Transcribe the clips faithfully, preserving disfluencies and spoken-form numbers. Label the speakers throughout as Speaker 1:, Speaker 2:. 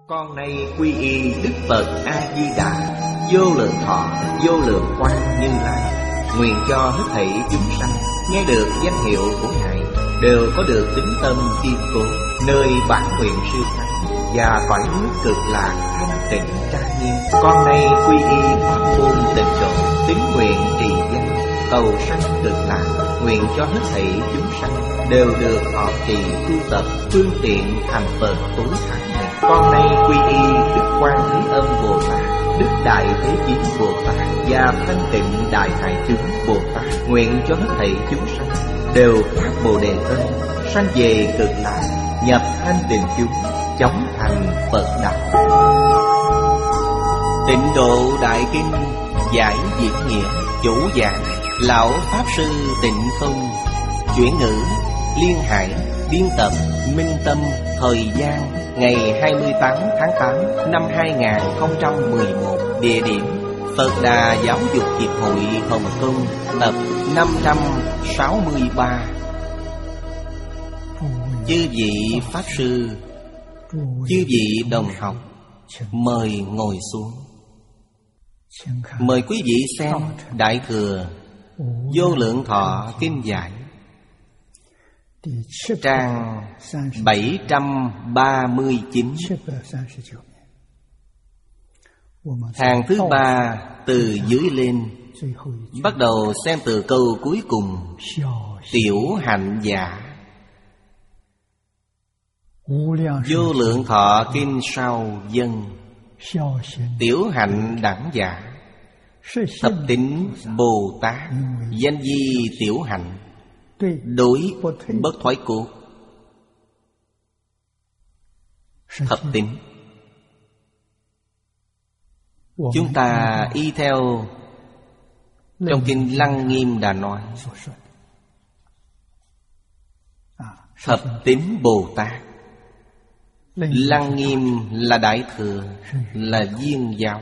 Speaker 1: Con nay quy y Đức Phật A Di Đà, vô lượng thọ, vô lượng quang Như Lai. Nguyện cho hết thảy chúng sanh nghe được danh hiệu của Ngài đều có được tín tâm kiên cố, nơi bản nguyện siêu thắng và cõi nước cực lạc thanh tịnh trang nghiêm. Con nay quy y pháp môn tịnh độ, tín nguyện trì danh, cầu sanh cực lạc. Nguyện cho hết thảy chúng sanh đều được họ trì tu tập phương tiện thành Phật tối thắng này. Con nay quy y Đức Quan Thế Âm Bồ Tát, Đức Đại Thế Chí Bồ Tát và Thanh Tịnh Đại Hải Chúng Bồ Tát. Nguyện cho hết thảy chúng sanh đều phát Bồ Đề Tâm, sanh về cực lạc, nhập thanh tịnh chúng, chóng thành Phật đạo. Tịnh Độ Đại Kinh giải diễn nghĩa, chủ giảng Lão Pháp Sư Tịnh Không, chuyển ngữ Liên Hải, biên tập Minh Tâm. Thời gian ngày hai mươi tám tháng tám năm hai nghìn không trăm mười một. Địa điểm Phật Đà Giáo dục Hiệp hội Hồng Kông, tập năm trăm sáu mươi ba. Chư vị Pháp Sư, chư vị đồng học, mời ngồi xuống. Mời quý vị xem Đại Thừa Vô Lượng Thọ Kinh Giải, trang bảy trăm ba mươi chín, hàng thứ ba từ dưới lên. Bắt đầu xem từ câu cuối cùng. Tiểu hạnh giả. Vô Lượng Thọ Kinh sau dân. Tiểu hạnh đẳng giả, thập tính Bồ Tát, danh di tiểu hạnh, đối bất thoái cốt. Thập tính chúng ta y theo trong Kinh Lăng Nghiêm đã nói. Thập tính Bồ Tát, Lăng Nghiêm là Đại Thừa, là Viên Giáo.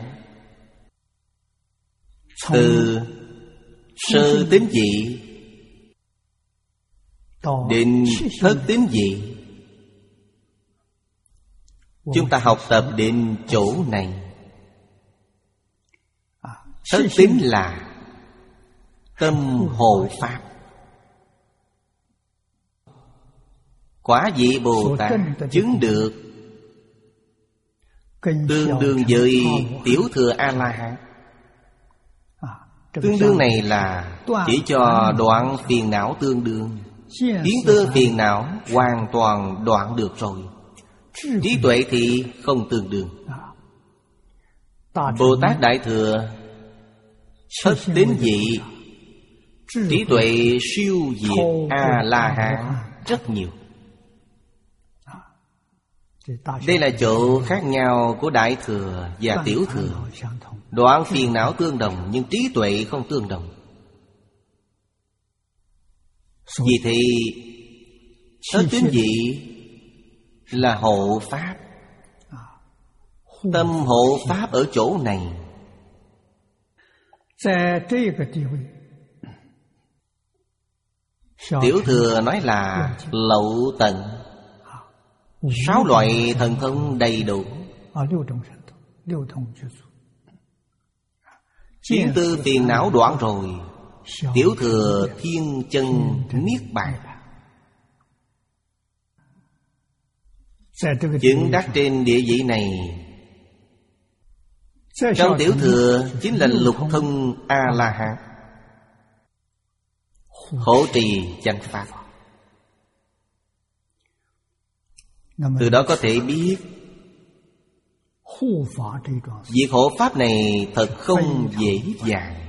Speaker 1: Từ sơ tín vị đến thất tín vị, chúng ta học tập đến chỗ này. Thất tín là tâm hộ pháp. Quả vị Bồ Tát chứng được tương đương với Tiểu Thừa A-la-hán. Tương đương này là chỉ cho đoạn phiền não tương đương. Kiến tư phiền não hoàn toàn đoạn được rồi. Trí tuệ thì không tương đương. Bồ Tát Đại Thừa thất tín vị, trí tuệ siêu việt A-la-hán rất nhiều. Đây là chỗ khác nhau của Đại Thừa và Tiểu Thừa. Đoạn phiền não tương đồng nhưng trí tuệ không tương đồng. Vì thế thất tín vị là hộ pháp. Tâm hộ pháp ở chỗ này. Tiểu Thừa nói là lậu tận, sáu loại thần thông đầy đủ. Kiến tư phiền não đoạn rồi, Tiểu Thừa thiên chân niết bàn. Chứng đắc trên địa vị này, trong Tiểu Thừa chính là lục thông A-la-hán, hộ trì chánh pháp. Từ đó có thể biết việc hộ pháp này thật không dễ dàng.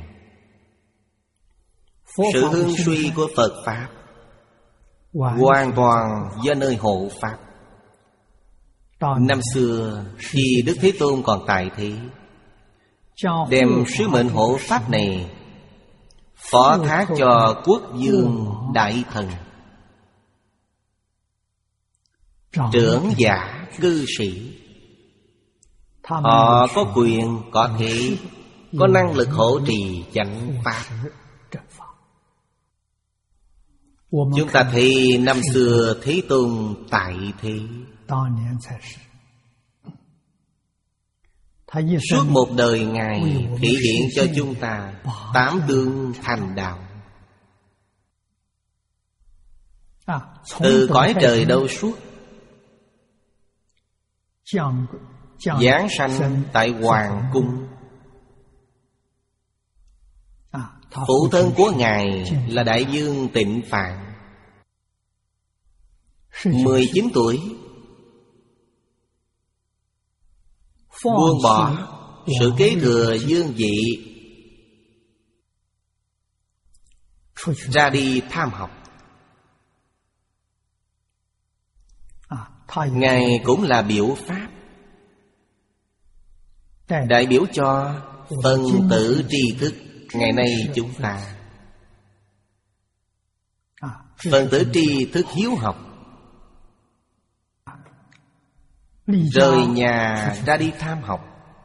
Speaker 1: Sự hưng suy của Phật Pháp hoàn toàn do nơi hộ pháp. Năm xưa khi Đức Thế Tôn còn tại thế, đem sứ mệnh hộ pháp này phó thác cho quốc vương đại thần, trưởng giả cư sĩ. Họ có quyền, có thể, có năng lực hộ trì chánh pháp. Chúng ta thấy năm xưa Thế Tôn tại thế, Suốt một đời Ngài thể hiện cho chúng ta tám tương thành đạo. Từ cõi trời đâu suốt, giáng sanh tại Hoàng Cung. Phụ thân của Ngài là Đại vương Tịnh Phạn, mười chín tuổi buông bỏ sự kế thừa vương vị, ra đi tham học. Ngài cũng là biểu pháp, đại biểu cho phân tử tri thức ngày nay chúng ta. Phân tử tri thức hiếu học, rời nhà ra đi tham học.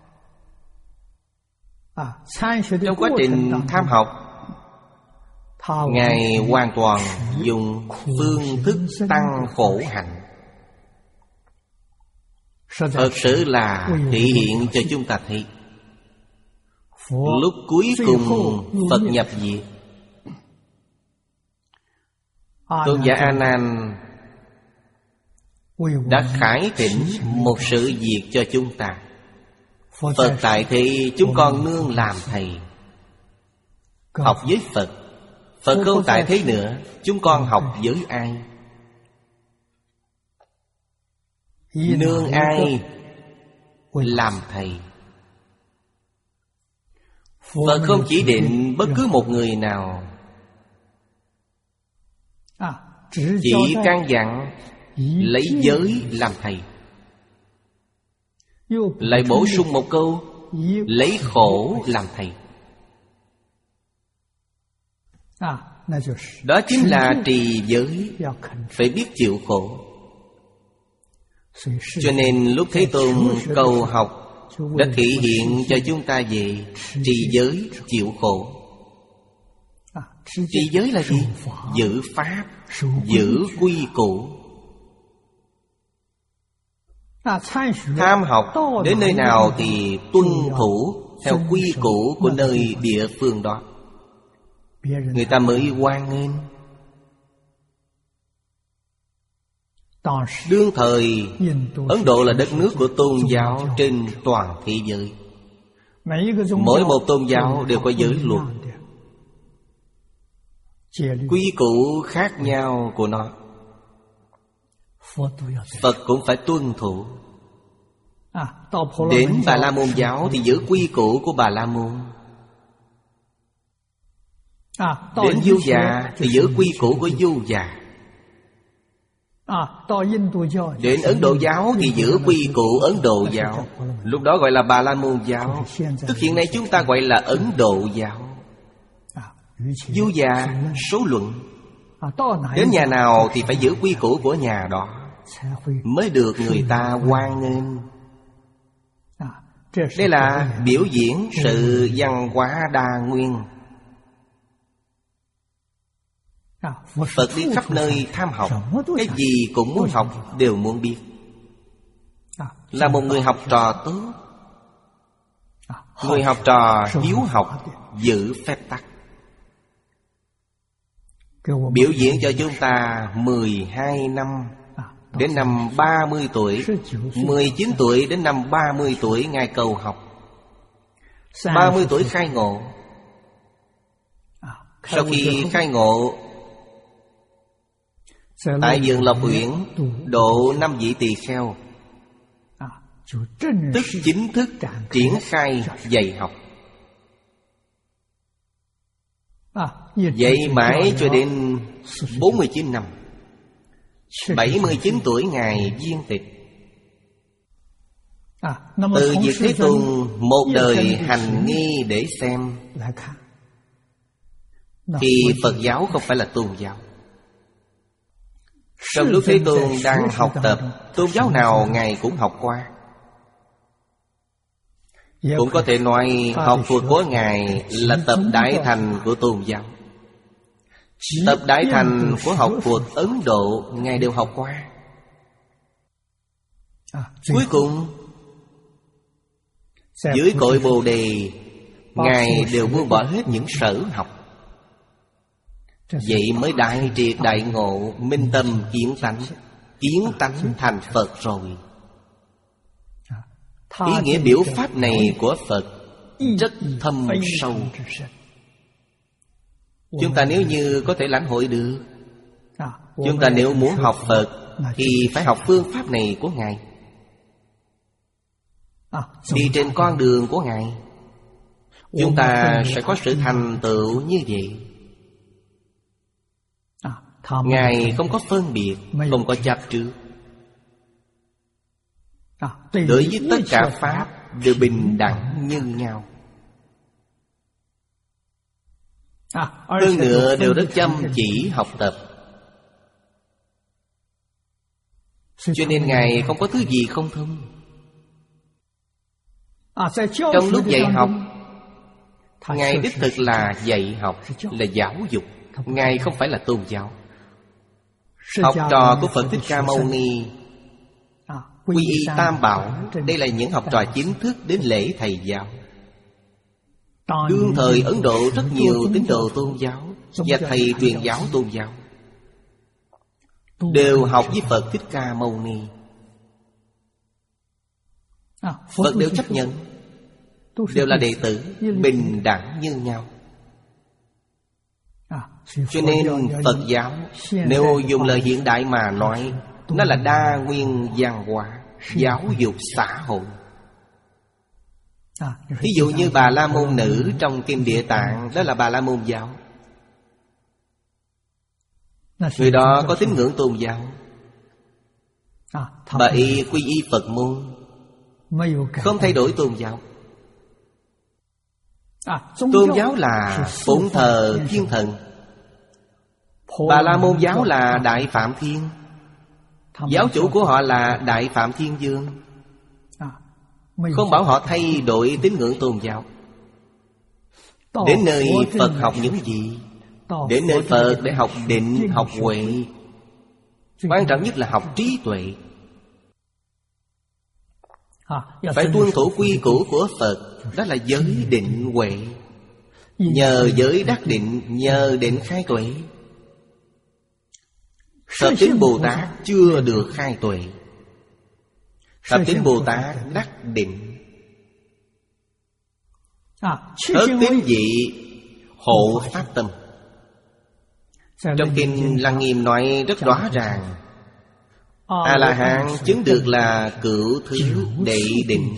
Speaker 1: Trong quá trình tham học, Ngài hoàn toàn dùng phương thức tăng khổ hạnh. Thật sự là thể hiện cho chúng ta thấy lúc cuối cùng Phật nhập diệt, Tôn giả A Nan đã khải thỉnh một sự việc cho chúng ta. Phật tại thế, chúng con nương làm thầy, học với Phật. Phật không tại thế nữa, chúng con học với ai? Nương ai làm thầy? Phật không chỉ định bất cứ một người nào, chỉ căn dặn lấy giới làm thầy. Lại bổ sung một câu, lấy khổ làm thầy. Đó chính là trì giới, phải biết chịu khổ. Cho nên lúc Thế Tôn cầu học đã thể hiện cho chúng ta về trì giới chịu khổ. Trì giới là gì? Giữ pháp, giữ quy củ. Tham học đến nơi nào thì tuân thủ theo quy củ của nơi địa phương đó, người ta mới hoan nghênh. Đương thời Ấn Độ là đất nước của tôn giáo trên toàn thế giới. Mỗi một tôn giáo đều có giới luật, quy củ khác nhau của nó. Phật cũng phải tuân thủ. Đến Bà La Môn giáo thì giữ quy củ của Bà La Môn. Đến Du Già thì giữ quy củ của Du Già. Đến Ấn Độ giáo thì giữ quy củ Ấn Độ giáo. Lúc đó gọi là Bà La Môn giáo. Tức hiện nay chúng ta gọi là Ấn Độ giáo. Du Già số luận. Đến nhà nào thì phải giữ quy củ của nhà đó, mới được người ta hoan nghênh. Đây là biểu diễn sự văn hóa đa nguyên. Phật đi khắp nơi tham học, cái gì cũng muốn học, đều muốn biết. Là một người học trò tốt, người học trò hiếu học, giữ phép tắc. Biểu diễn cho chúng ta mười hai năm, đến năm ba mươi tuổi, mười chín tuổi đến năm ba mươi tuổi Ngài cầu học. ba mươi tuổi khai ngộ. Sau khi khai ngộ, tại vườn Lộc Uyển độ năm vị tỳ kheo, tức chính thức triển khai dạy học. Dạy mãi cho đến bốn mươi chín năm. bảy mươi chín tuổi Ngài viên tịch. Từ việc Thế Tôn một đời hành nghi để xem, thì Phật giáo không phải là tôn giáo. Trong lúc Thế Tôn đang học tập, tôn giáo nào Ngài cũng học qua. Cũng có thể nói học thuật của Ngài là tập đại thành của tôn giáo. Tập đại thành của học thuật Ấn Độ Ngài đều học qua. Cuối cùng Dưới cội Bồ Đề, Ngài đều buông bỏ hết những sở học. Vậy mới đại triệt đại ngộ, minh tâm kiến tánh. Kiến tánh thành Phật rồi. Ý nghĩa biểu pháp này của Phật rất thâm sâu. Chúng ta nếu như có thể lãnh hội được, chúng ta nếu muốn học Phật thì phải học phương pháp này của Ngài, đi trên con đường của Ngài. Chúng ta sẽ có sự thành tựu như vậy. Ngài không có phân biệt, không có chấp trước. Đối với tất cả pháp đều bình đẳng như nhau. Hơn nữa đều rất chăm chỉ học tập. Cho nên Ngài không có thứ gì không thông. Trong lúc dạy học, Ngài đích thực là dạy học, là giáo dục. Ngài không phải là tôn giáo. Học trò của Phật Thích Ca Mâu Ni, quy y Tam Bảo, đây là những học trò chính thức đến lễ thầy giáo. Đương thời Ấn Độ rất nhiều tín đồ tôn giáo và thầy truyền giáo tôn giáo đều học với Phật Thích Ca Mâu Ni. Phật đều chấp nhận, đều là đệ tử, bình đẳng như nhau. Cho nên Phật giáo, nếu dùng lời hiện đại mà nói, nó là đa nguyên văn hóa, giáo dục xã hội. Ví dụ như Bà La Môn Nữ trong Kinh Địa Tạng, đó là Bà La Môn giáo. Người đó có tín ngưỡng tôn giáo. Bà y quy y Phật môn, không thay đổi tôn giáo. Tôn giáo là phụng thờ thiên thần. Bà La Môn giáo là Đại Phạm Thiên. Giáo chủ của họ là Đại Phạm Thiên Dương. Không bảo họ thay đổi tín ngưỡng tôn giáo. Đến nơi Phật học những gì? Đến nơi Phật để học định, học huệ. Quan trọng nhất là học trí tuệ. Phải tuân thủ quy củ của Phật, đó là giới định huệ. Nhờ giới đắc định, nhờ định khai tuệ. Thập tín Bồ Tát chưa được khai tuệ. Thập tín Bồ Tát đắc định. Thất tín vị hộ pháp tâm. Trong Kinh Lăng Nghiêm nói rất rõ ràng, A-la-hán chứng được là cửu thứ đệ định.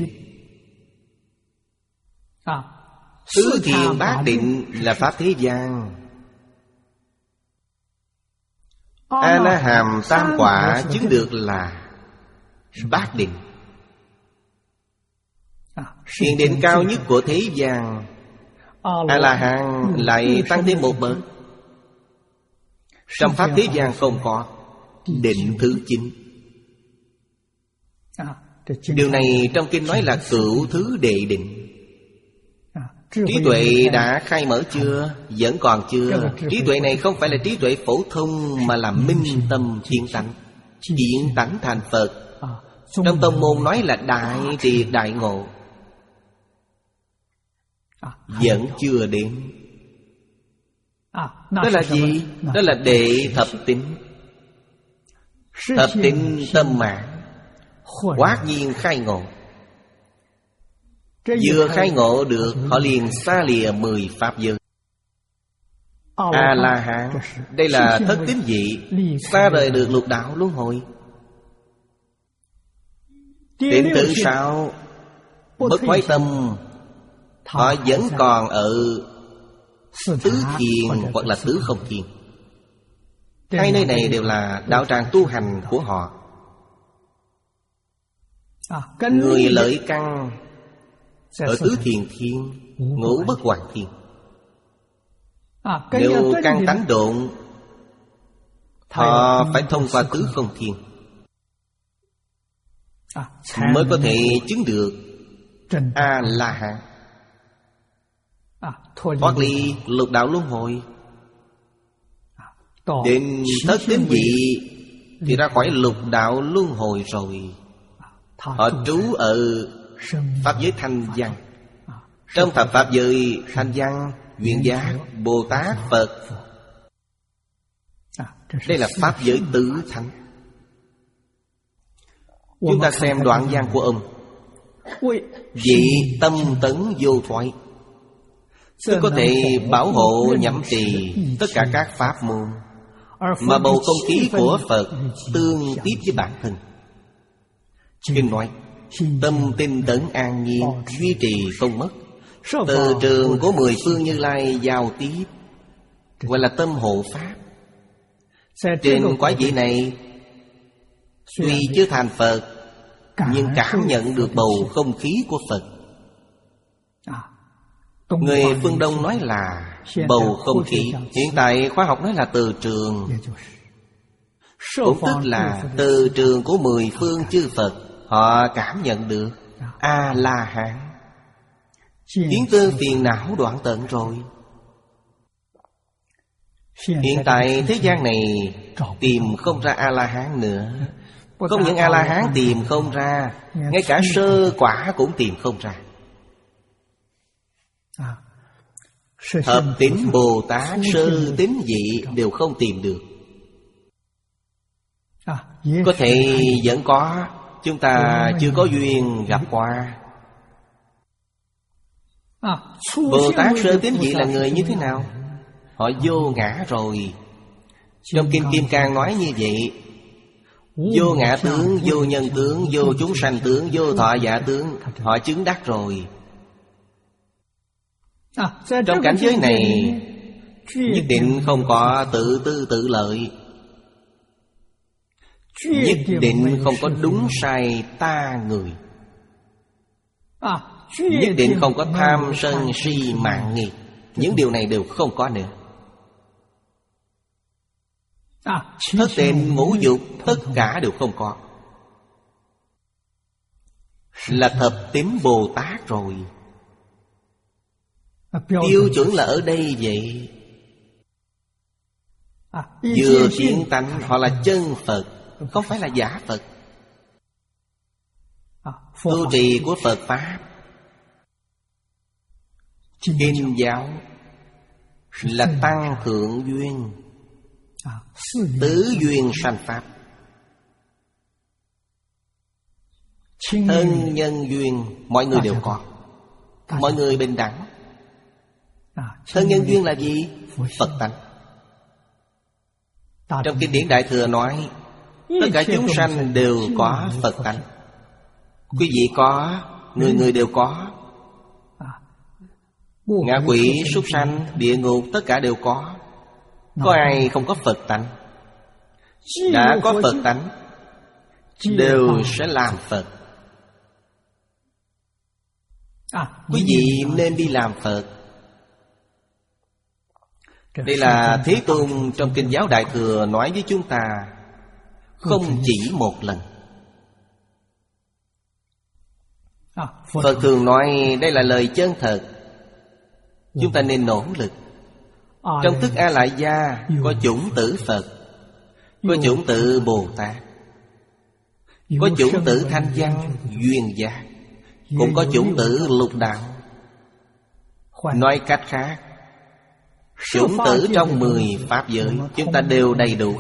Speaker 1: Tứ thiền bát định là pháp thế gian. A-la-hàm tam quả chứng được là bát định. Thiền định cao nhất của thế gian, A-la-hán lại tăng thêm một bậc. Trong pháp thế gian không có định thứ chín. Điều này trong Kinh nói là cửu thứ đệ định. Trí tuệ đã khai mở chưa? Vẫn còn chưa. Trí tuệ này không phải là trí tuệ phổ thông, mà là minh tâm kiến tánh. Kiến tánh thành Phật. Trong tông môn nói là đại triệt đại ngộ, vẫn chưa đến. Đó là gì? Đó là đệ thập tín. Thập tín tâm mãn, quát nhiên khai ngộ. Vừa khai ngộ được, họ liền xa lìa mười pháp giới. A-la-hán, đây là thất tín vị, xa rời được lục đạo luân hồi. Đệ tử sao? Bất thoái tâm, họ vẫn còn ở tứ thiền hoặc là tứ không thiền. Hai nơi này đều là đạo tràng tu hành của họ. Người lợi căn ở tứ thiền thiên, ngũ bất hoàn thiên. Nếu căn tánh độn, họ phải thông qua tứ không thiên mới có thể chứng được A-la-hán, thoát ly lục đạo luân hồi. Đến thất tín vị thì ra khỏi lục đạo luân hồi rồi. Họ trú ở pháp giới thanh văn. Trong thập pháp giới thanh văn, duyên giác, Bồ Tát, Phật, đây là pháp giới tứ thánh. Chúng ta xem đoạn văn của ông: vị tâm tấn vô thoái, tôi có thể bảo hộ nhậm trì tất cả các pháp môn, mà bầu không khí của Phật tương tiếp với bản thân. Kinh nói tâm tinh tấn an nhiên, duy trì không mất. Từ trường của mười phương Như Lai giao tiếp, gọi là tâm hộ pháp. Trên quái vị này, tuy chưa thành Phật, nhưng cảm nhận được bầu không khí của Phật. Người phương Đông nói là bầu không khí, hiện tại khoa học nói là từ trường. Cũng tức là từ trường của mười phương chư Phật, họ cảm nhận được A-la-hán, kiến tư phiền não đoạn tận rồi. Hiện tại thế gian này tìm không ra A-la-hán nữa. Không những A-la-hán tìm không ra, ngay cả sơ quả cũng tìm không ra. Thập tín Bồ Tát, sơ tín vị đều không tìm được. Có thể vẫn có, chúng ta chưa có duyên gặp qua. Bồ Tát sơ tín vị là người như thế nào? Họ vô ngã rồi. Trong Kinh Kim Cang nói như vậy: vô ngã tướng, vô nhân tướng, vô chúng sanh tướng, vô thọ giả tướng. Họ chứng đắc rồi. Trong cảnh giới này nhất định không có tự tư tự lợi, nhất định không có đúng sai ta người, nhất định không có tham sân si mạng nghi. Những điều này đều không có nữa. Thất tình ngũ dục tất cả đều không có. Là thập tín Bồ Tát rồi. Tiêu chuẩn là ở đây vậy. Vừa kiến tánh, họ là chân Phật, không phải là giả Phật. Tu trì của Phật Pháp, Kinh giáo là tăng thượng duyên, tứ duyên sanh Pháp. Thân nhân duyên mọi người đều có, mọi người bình đẳng. Thân nhân duyên là gì? Phật tánh. Trong kinh điển Đại Thừa nói tất cả chúng sanh đều có Phật tánh. Quý vị có, người người đều có. Ngạ quỷ, súc sanh, địa ngục tất cả đều có. Có ai không có Phật tánh? Đã có Phật tánh đều sẽ làm Phật. Quý vị nên đi làm Phật. Đây là Thế Tôn trong Kinh giáo Đại Thừa nói với chúng ta không chỉ một lần. Phật thường nói đây là lời chân thật, chúng ta nên nỗ lực. Trong thức A Lại Gia có chủng tử Phật, có chủng tử Bồ Tát, có chủng tử Thanh Văn, Duyên Giác, cũng có chủng tử Lục Đạo. Nói cách khác, chủng tử trong mười pháp giới chúng ta đều đầy đủ,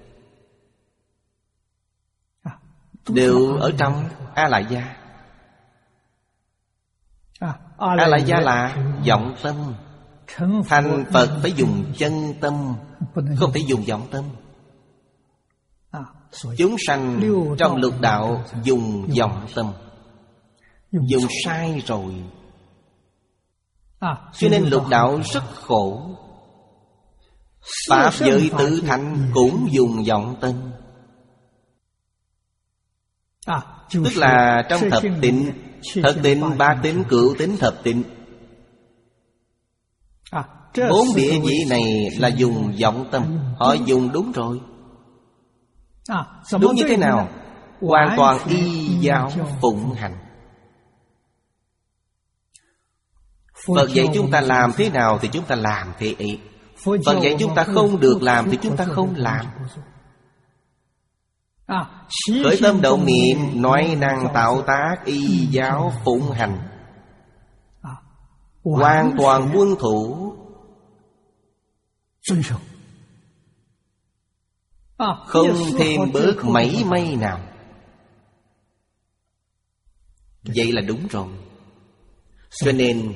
Speaker 1: đều ở trong A Lại Gia. A Lại Gia là vọng tâm. Thành Phật phải dùng chân tâm, không thể dùng vọng tâm. Chúng sanh trong lục đạo dùng vọng tâm, dùng sai rồi. Cho nên lục đạo rất khổ. Pháp giới tứ thánh cũng dùng vọng tâm. Tức là trong thập tịnh, thất tịnh, bát tịnh, cửu tịnh, thập tịnh, bốn địa vị này là dùng vọng tâm. Họ dùng đúng rồi. Đúng như thế nào? Hoàn toàn y giáo phụng hành. Phật dạy chúng ta làm thế nào thì chúng ta làm thế ấy. Phật dạy chúng ta không được làm thì chúng ta không làm. Khởi tâm động niệm, nói năng tạo tác, y giáo phụng hành, hoàn toàn tuân thủ, không thêm bớt mảy may nào. Vậy là đúng rồi. Cho nên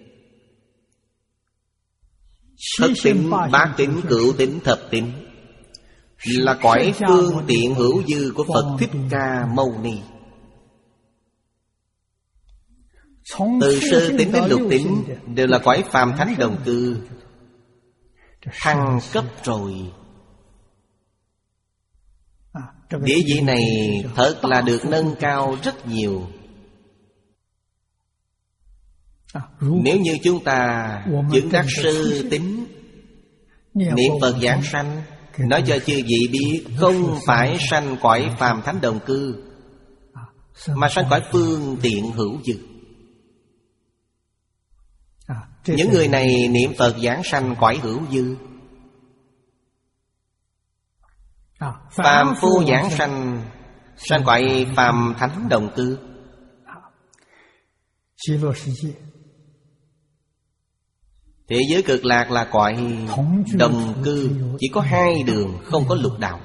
Speaker 1: thất tín, bát tín, cửu tín, thập tín là cõi phương tiện hữu dư của Phật Thích Ca Mâu Ni. Từ sơ tín đến lục tín đều là cõi phàm thánh đồng cư, thăng cấp rồi. Địa vị này thật là được nâng cao rất nhiều. Nếu như chúng ta chứng đắc sơ tín, niệm Phật giảng sanh, nói cho chư vị biết không phải sanh cõi phàm thánh đồng cư, mà sanh cõi phương tiện hữu dư. Những người này niệm Phật giảng sanh cõi hữu dư. Phàm phu giảng sanh, sanh cõi phàm thánh đồng cư. Thế giới cực lạc là cõi đồng cư, chỉ có hai đường, không có lục đạo.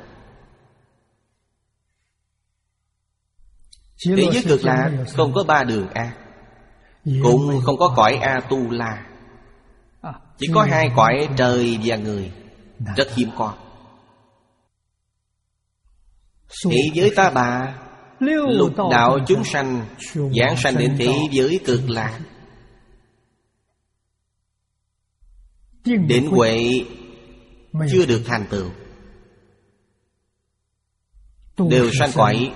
Speaker 1: Thế giới cực lạc không có ba đường ác, cũng không có cõi A-tu-la, chỉ có hai cõi trời và người, rất hiếm có. Thế giới Ta Bà, lục đạo chúng sanh giảng sanh đến thế giới cực lạc. Định huệ chưa được thành tựu, đều sanh cõi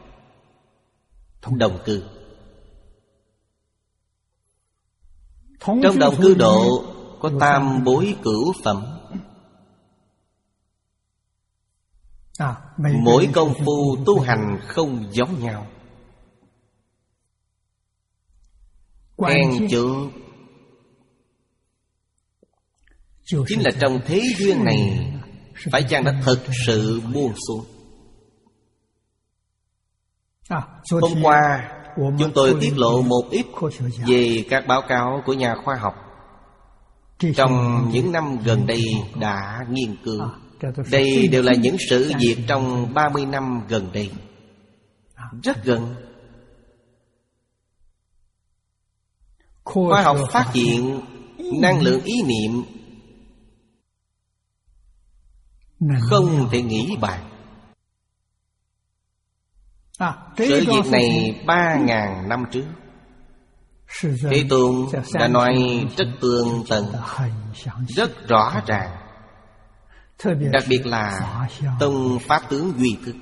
Speaker 1: đồng cư. Trong đồng cư độ có tam bối cửu phẩm. Mỗi công phu tu hành không giống nhau. Then chốt chính là trong thế duyên này phải chăng đã thực sự buông xuống. Hôm qua chúng tôi tiết lộ một ít về các báo cáo của nhà khoa học trong những năm gần đây đã nghiên cứu. Đây đều là những sự việc trong ba mươi năm gần đây, rất gần. Khoa học phát hiện năng lượng ý niệm không thể nghĩ bàn. Sự việc này ba ngàn năm trước Thế Tôn đã nói rất tường tận, rất rõ ràng. Đặc biệt là tông pháp tướng duy thức.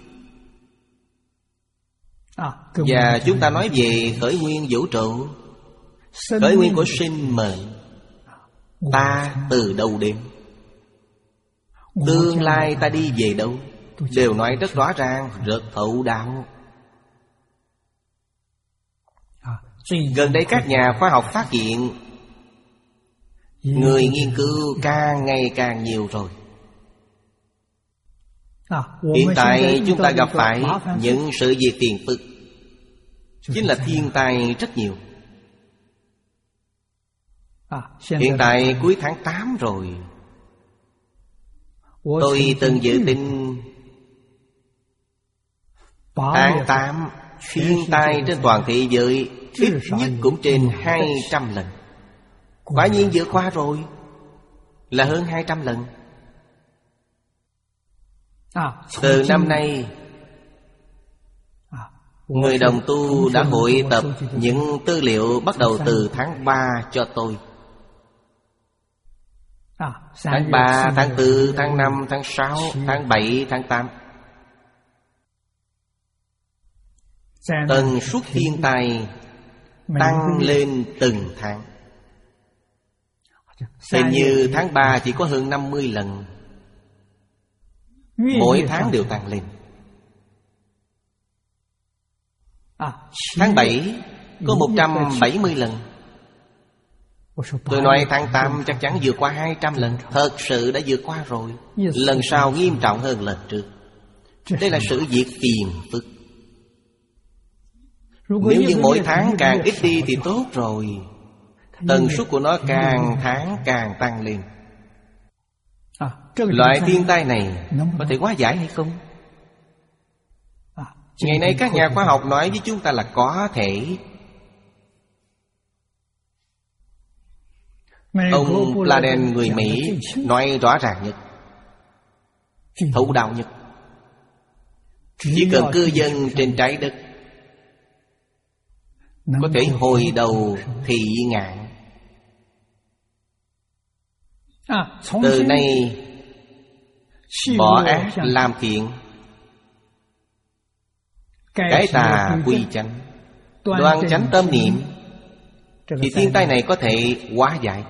Speaker 1: Và chúng ta nói về khởi nguyên vũ trụ, khởi nguyên của sinh mệnh. Ta từ đâu đến, tương lai ta đi về đâu, đều nói rất rõ ràng, rất thấu đáo. Gần đây các nhà khoa học phát hiện người nghiên cứu càng ngày càng nhiều rồi. Hiện tại chúng ta gặp phải những sự việc phiền phức, chính là thiên tai rất nhiều. Hiện tại cuối tháng tám rồi, tôi từng dự tin tháng tám thiên tai trên toàn thế giới ít nhất cũng trên hai trăm lần. Quả nhiên vượt qua rồi, là hơn hai trăm lần. Từ năm nay, người đồng tu đã hội tập những tư liệu bắt đầu từ tháng ba cho tôi. Tháng ba, tháng tư, tháng năm, tháng sáu, tháng bảy, tháng tám. Tần suất thiên tai tăng lên từng tháng. Hình như tháng ba chỉ có hơn năm mươi lần, mỗi tháng đều tăng lên. Tháng bảy có một trăm bảy mươi lần. Tôi nói tháng tám chắc chắn vượt qua hai trăm lần. Thật sự đã vượt qua rồi. Lần sau nghiêm trọng hơn lần trước. Đây là sự việc phiền phức. Nếu như mỗi tháng càng ít đi thì tốt rồi. Tần suất của nó càng tháng càng tăng lên. Loại thiên tai này có thể hóa giải hay không? Ngày nay các nhà khoa học nói với chúng ta là có thể. Ông Pladen người Mỹ nói rõ ràng nhất, thấu đạo nhất. Chỉ cần cư dân trên trái đất có thể hồi đầu thị ngạn, từ nay bỏ ác làm thiện, cải tà quy chánh, đoan chánh tâm niệm, thì thiên tai này có thể hóa giải.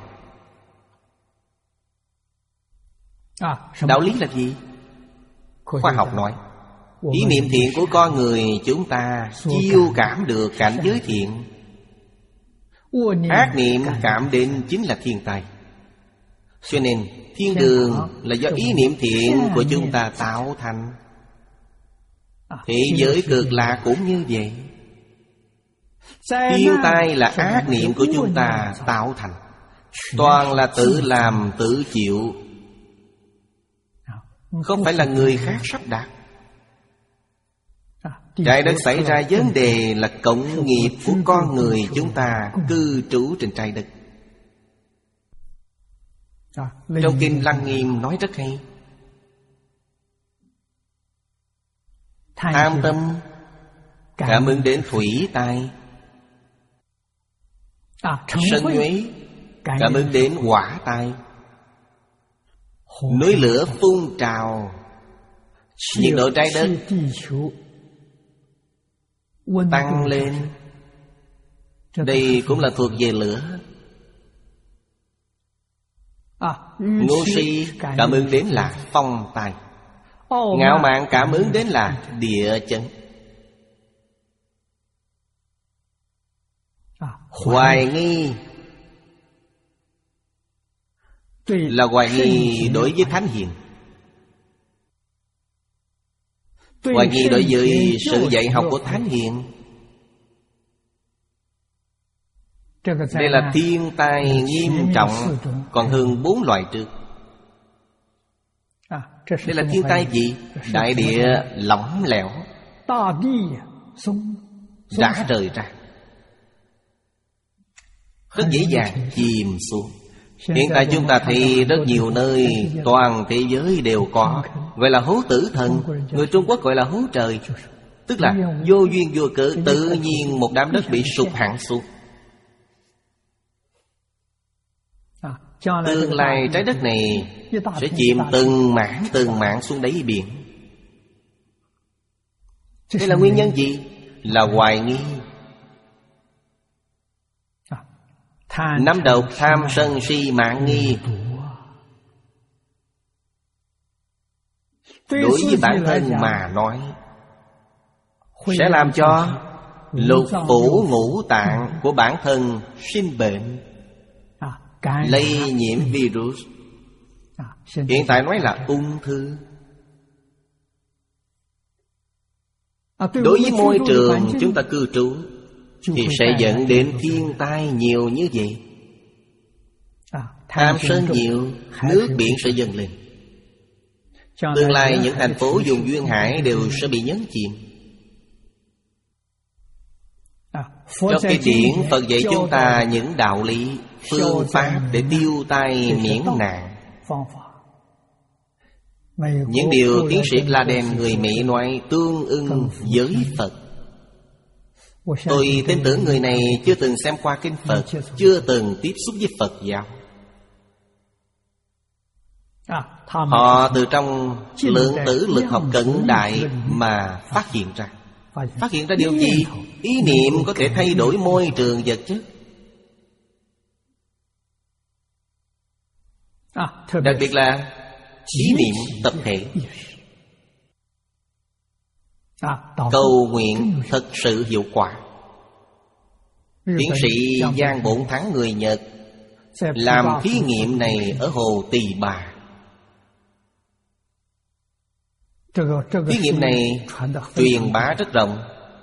Speaker 1: Đạo lý là gì? Khoa học nói ý niệm thiện của con người chúng ta chiêu cảm được cảnh giới thiện. Ác niệm cảm đến chính là thiên tai. Cho nên thiên đường là do ý niệm thiện của chúng ta tạo thành. Thế giới cực lạc cũng như vậy. Thiên tai là ác niệm của chúng ta tạo thành. Toàn là tự làm tự chịu, không phải là người khác sắp đặt. Trái đất xảy ra vấn đề là cộng nghiệp của con người chúng ta cư trú trên trái đất. Trong Kinh Lăng Nghiêm nói rất hay. Tham tâm cảm ứng đến thủy tai, sân nhuế cảm ứng đến hỏa tai. Núi lửa phun trào, nhiệt độ trái đất tăng lên. Đây cũng là thuộc về lửa. Ngu si cảm ứng đến là phong tai, ngạo mạn cảm ứng đến là địa chấn. Hoài nghi là hoài nghi đối với thánh hiền, hoài nghi đối với sự dạy học của thánh hiền. Đây là thiên tai nghiêm trọng, còn hơn bốn loại trước. Đây là thiên tai gì? Đại địa lỏng lẻo, rã rời ra, rất dễ dàng chìm xuống. Hiện tại chúng ta thấy rất nhiều nơi, toàn thế giới đều có, gọi là hố tử thần. Người Trung Quốc gọi là hố trời. Tức là vô duyên vô cớ, tự nhiên một đám đất bị sụp hẳn xuống. Tương lai trái đất này sẽ chìm từng mảng từng mảng xuống đáy biển. Đây là nguyên nhân gì? Là hoài nghi. Năm độc tham sân si mạn nghi đối với bản thân mà nói sẽ làm cho lục phủ ngũ tạng của bản thân sinh bệnh, lây nhiễm virus. Hiện tại nói là ung thư. Đối với môi trường chúng ta cư trú thì sẽ dẫn đến thiên tai nhiều như vậy. Tham sân nhiều, nước biển sẽ dâng lên. Tương lai những thành phố vùng duyên hải đều sẽ bị nhấn chìm. Trong cái điển Phật dạy chúng ta những đạo lý, phương pháp để tiêu tai miễn nạn. Những điều tiến sĩ Pladen người Mỹ nói tương ưng với Phật. Tôi tin tưởng người này chưa từng xem qua kinh Phật, chưa từng tiếp xúc với Phật giáo. Họ từ trong lượng tử lực học cận đại mà phát hiện ra. Phát hiện ra điều gì? Ý niệm có thể thay đổi môi trường vật chất. Đặc biệt là ý niệm tập thể. Cầu nguyện thật sự hiệu quả. Tiến sĩ Giang Bổn Thắng người Nhật làm thí nghiệm này ở hồ Tỳ Bà. Thí nghiệm này truyền bá rất rộng,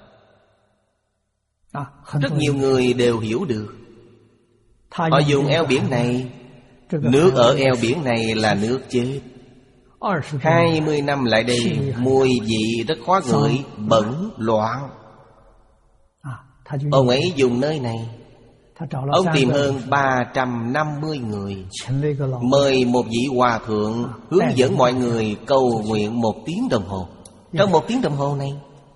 Speaker 1: rất nhiều người đều hiểu được. Họ dùng eo biển này, nước ở eo biển này là nước chết. Hai mươi năm lại đây, mùi vị rất khó ngửi, bẩn, loạn. Ông ấy dùng nơi này. Ông tìm hơn ba trăm năm mươi người, mời một vị hòa thượng hướng dẫn mọi người cầu nguyện một tiếng đồng hồ. Trong một tiếng đồng hồ này,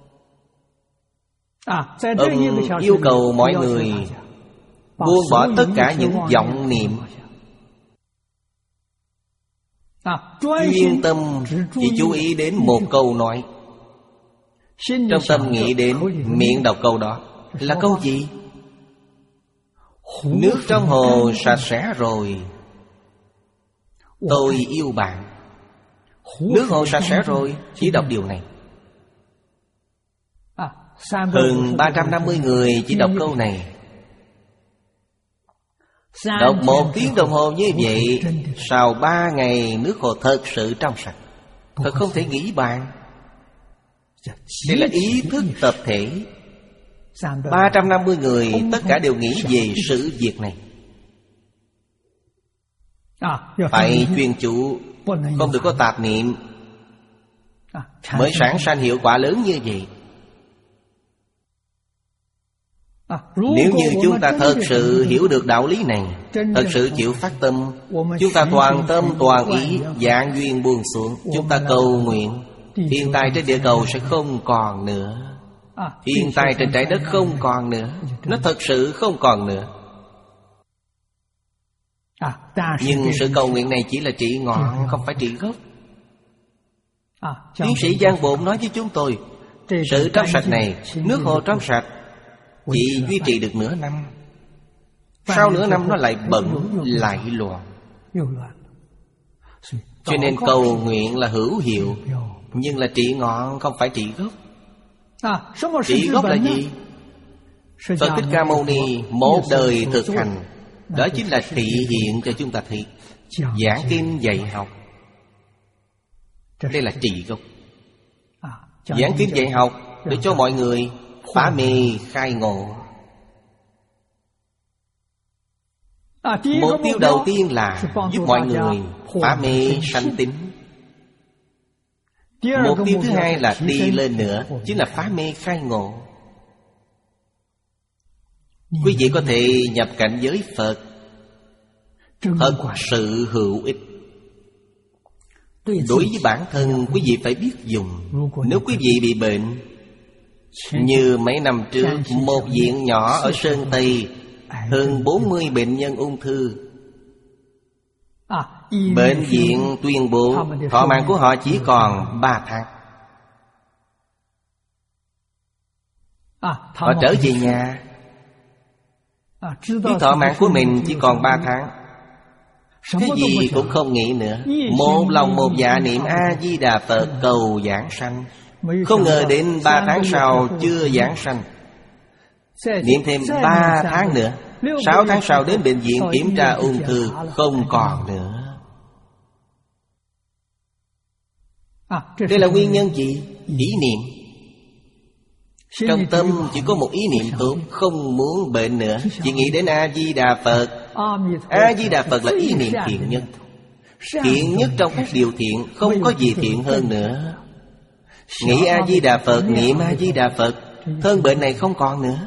Speaker 1: ông yêu cầu mọi người buông bỏ tất cả những vọng niệm, chuyên tâm chỉ chú ý đến một câu nói. Trong tâm nghĩ đến, miệng đọc câu đó. Là câu gì? Nước trong hồ sạch sẽ rồi, tôi yêu bạn. Nước hồ sạch sẽ rồi, chỉ đọc điều này. Hơn ba trăm năm mươi người chỉ đọc câu này. Đọc một tiếng đồng hồ như vậy, sau ba ngày nước hồ thật sự trong sạch, thật không thể nghĩ bàn. Đây là ý thức tập thể. Ba trăm năm mươi người tất cả đều nghĩ về sự việc này. Phải chuyên chú, không được có tạp niệm, mới sản sanh hiệu quả lớn như vậy. Nếu như chúng ta thật sự hiểu được đạo lý này, thật sự chịu phát tâm, chúng ta toàn tâm toàn ý, vạn duyên buông xuống, chúng ta cầu nguyện, thiên tai trên địa cầu sẽ không còn nữa. Thiên tai trên trái đất không còn nữa. Nó thật sự không còn nữa. Nhưng sự cầu nguyện này chỉ là trị ngọn, không phải trị gốc. Tiến sĩ Giang Bộn nói với chúng tôi, sự trong sạch này, nước hồ trong sạch chỉ duy trì được nửa năm. Sau nửa năm nó lại bẩn, lại loạn. Cho nên cầu nguyện là hữu hiệu, nhưng là trị ngọn, không phải trị gốc. Trị gốc là gì? Phật Thích Ca Mâu Ni một đời thực hành, đó chính là thị hiện cho chúng ta thấy. Giảng kinh dạy học, đây là trị gốc. Giảng kinh dạy học để cho mọi người phá mê khai ngộ. Mục tiêu đầu tiên là giúp mọi người phá mê sanh tín. Mục tiêu thứ hai là đi lên nữa, chính là phá mê khai ngộ. Quý vị có thể nhập cảnh giới Phật, thật sự hữu ích. Đối với bản thân quý vị phải biết dùng. Nếu quý vị bị bệnh, như mấy năm trước, một viện nhỏ ở Sơn Tây, hơn bốn mươi bệnh nhân ung thư. Bệnh viện tuyên bố thọ mạng của họ chỉ còn ba tháng. Họ trở về nhà, biết thọ mạng của mình chỉ còn ba tháng, cái gì cũng không nghĩ nữa. Một lòng một dạ niệm A-di-đà Phật cầu giảng sanh. Không ngờ đến ba tháng sau chưa giảng sanh, niệm thêm ba tháng nữa. Sáu tháng sau đến bệnh viện kiểm tra ung thư, không còn nữa. Đây là nguyên nhân gì? Ý niệm. Trong tâm chỉ có một ý niệm tốt, không muốn bệnh nữa, chỉ nghĩ đến A-di-đà Phật. A-di-đà Phật là ý niệm thiện nhất. Thiện nhất trong các điều thiện, không có gì thiện hơn nữa. Nghĩ A-di-đà Phật, niệm A-di-đà Phật, thân bệnh này không còn nữa.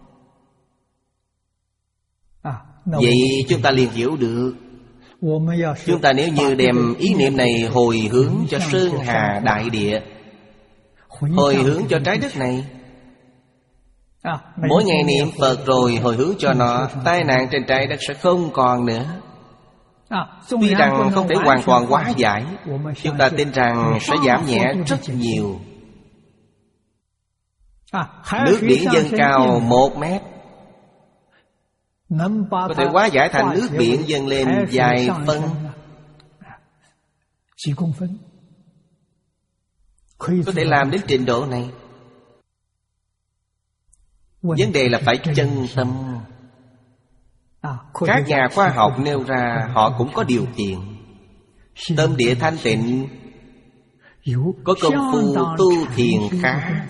Speaker 1: Vậy chúng ta liền hiểu được. Chúng ta nếu như đem ý niệm này hồi hướng cho Sơn Hà Đại Địa, hồi hướng cho trái đất này, mỗi ngày niệm Phật rồi hồi hướng cho nó, tai nạn trên trái đất sẽ không còn nữa. Tuy rằng không thể hoàn toàn hóa giải, chúng ta tin rằng sẽ giảm nhẹ rất nhiều. Nước biển dâng cao một mét, có thể hóa giải thành nước biển dâng lên vài phân. Có thể làm đến trình độ này. Vấn đề là phải chân tâm. Các nhà khoa học nêu ra họ cũng có điều kiện. Tâm địa thanh tịnh, có công phu tu thiền khá.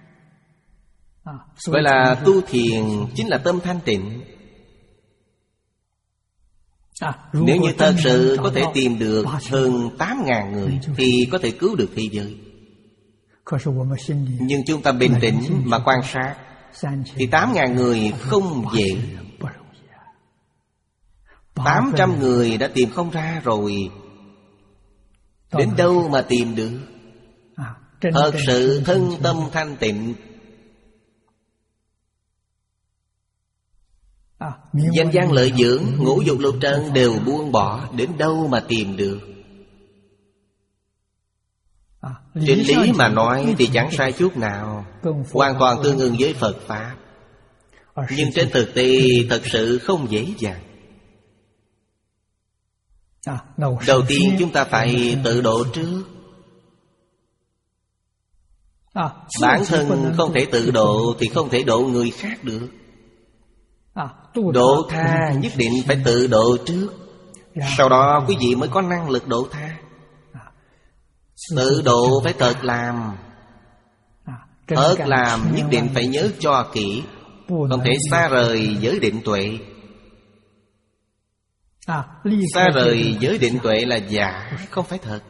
Speaker 1: Gọi là tu thiền chính là tâm thanh tịnh. Nếu như thật sự có thể tìm được hơn tám ngàn người thì có thể cứu được thế giới. Nhưng chúng ta bình tĩnh mà quan sát thì tám ngàn người không dễ. Tám trăm người đã tìm không ra rồi, đến đâu mà tìm được? Thật sự thân tâm thanh tịnh, danh văn lợi dưỡng, ngũ dục lục trần đều buông bỏ, đến đâu mà tìm được? Trên lý mà nói thì chẳng sai chút nào, hoàn toàn tương ứng với Phật Pháp. Nhưng trên thực tế thật sự không dễ dàng. Đầu tiên chúng ta phải tự độ trước. Bản thân không thể tự độ thì không thể độ người khác được. Độ tha nhất định phải tự độ trước, sau đó quý vị mới có năng lực độ tha. Tự độ phải thật làm. Thật làm nhất định phải nhớ cho kỹ, không thể xa rời giới định tuệ. Xa rời giới định tuệ là giả, không phải thật.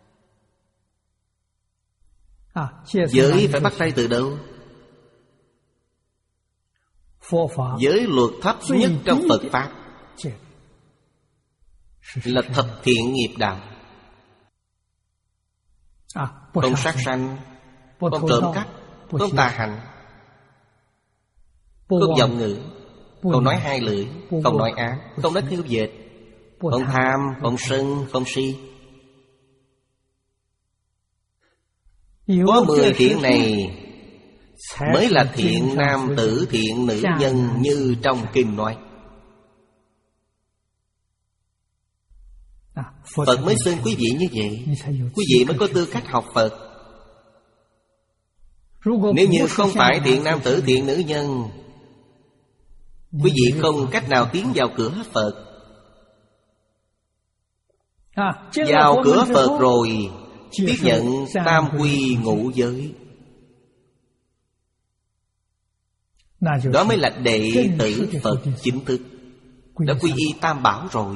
Speaker 1: Giới phải bắt tay từ đâu? Giới luật thấp nhất trong Phật Pháp là thập thiện nghiệp đạo. Không sát sanh, không trộm cắp, không tà hành, không vọng ngữ, không nói hai lưỡi, không nói ác, không nói thiêu dệt, không tham, không sân, không si. Có mười thiện này mới là thiện nam tử, thiện nữ nhân như trong kinh nói. Phật mới xưng quý vị như vậy, quý vị mới có tư cách học Phật. Nếu như không phải thiện nam tử, thiện nữ nhân, quý vị không cách nào tiến vào cửa Phật. Vào cửa Phật rồi, tiếp nhận tam quy ngũ giới, đó mới là đệ tử Phật chính thức, đã quy y tam bảo rồi.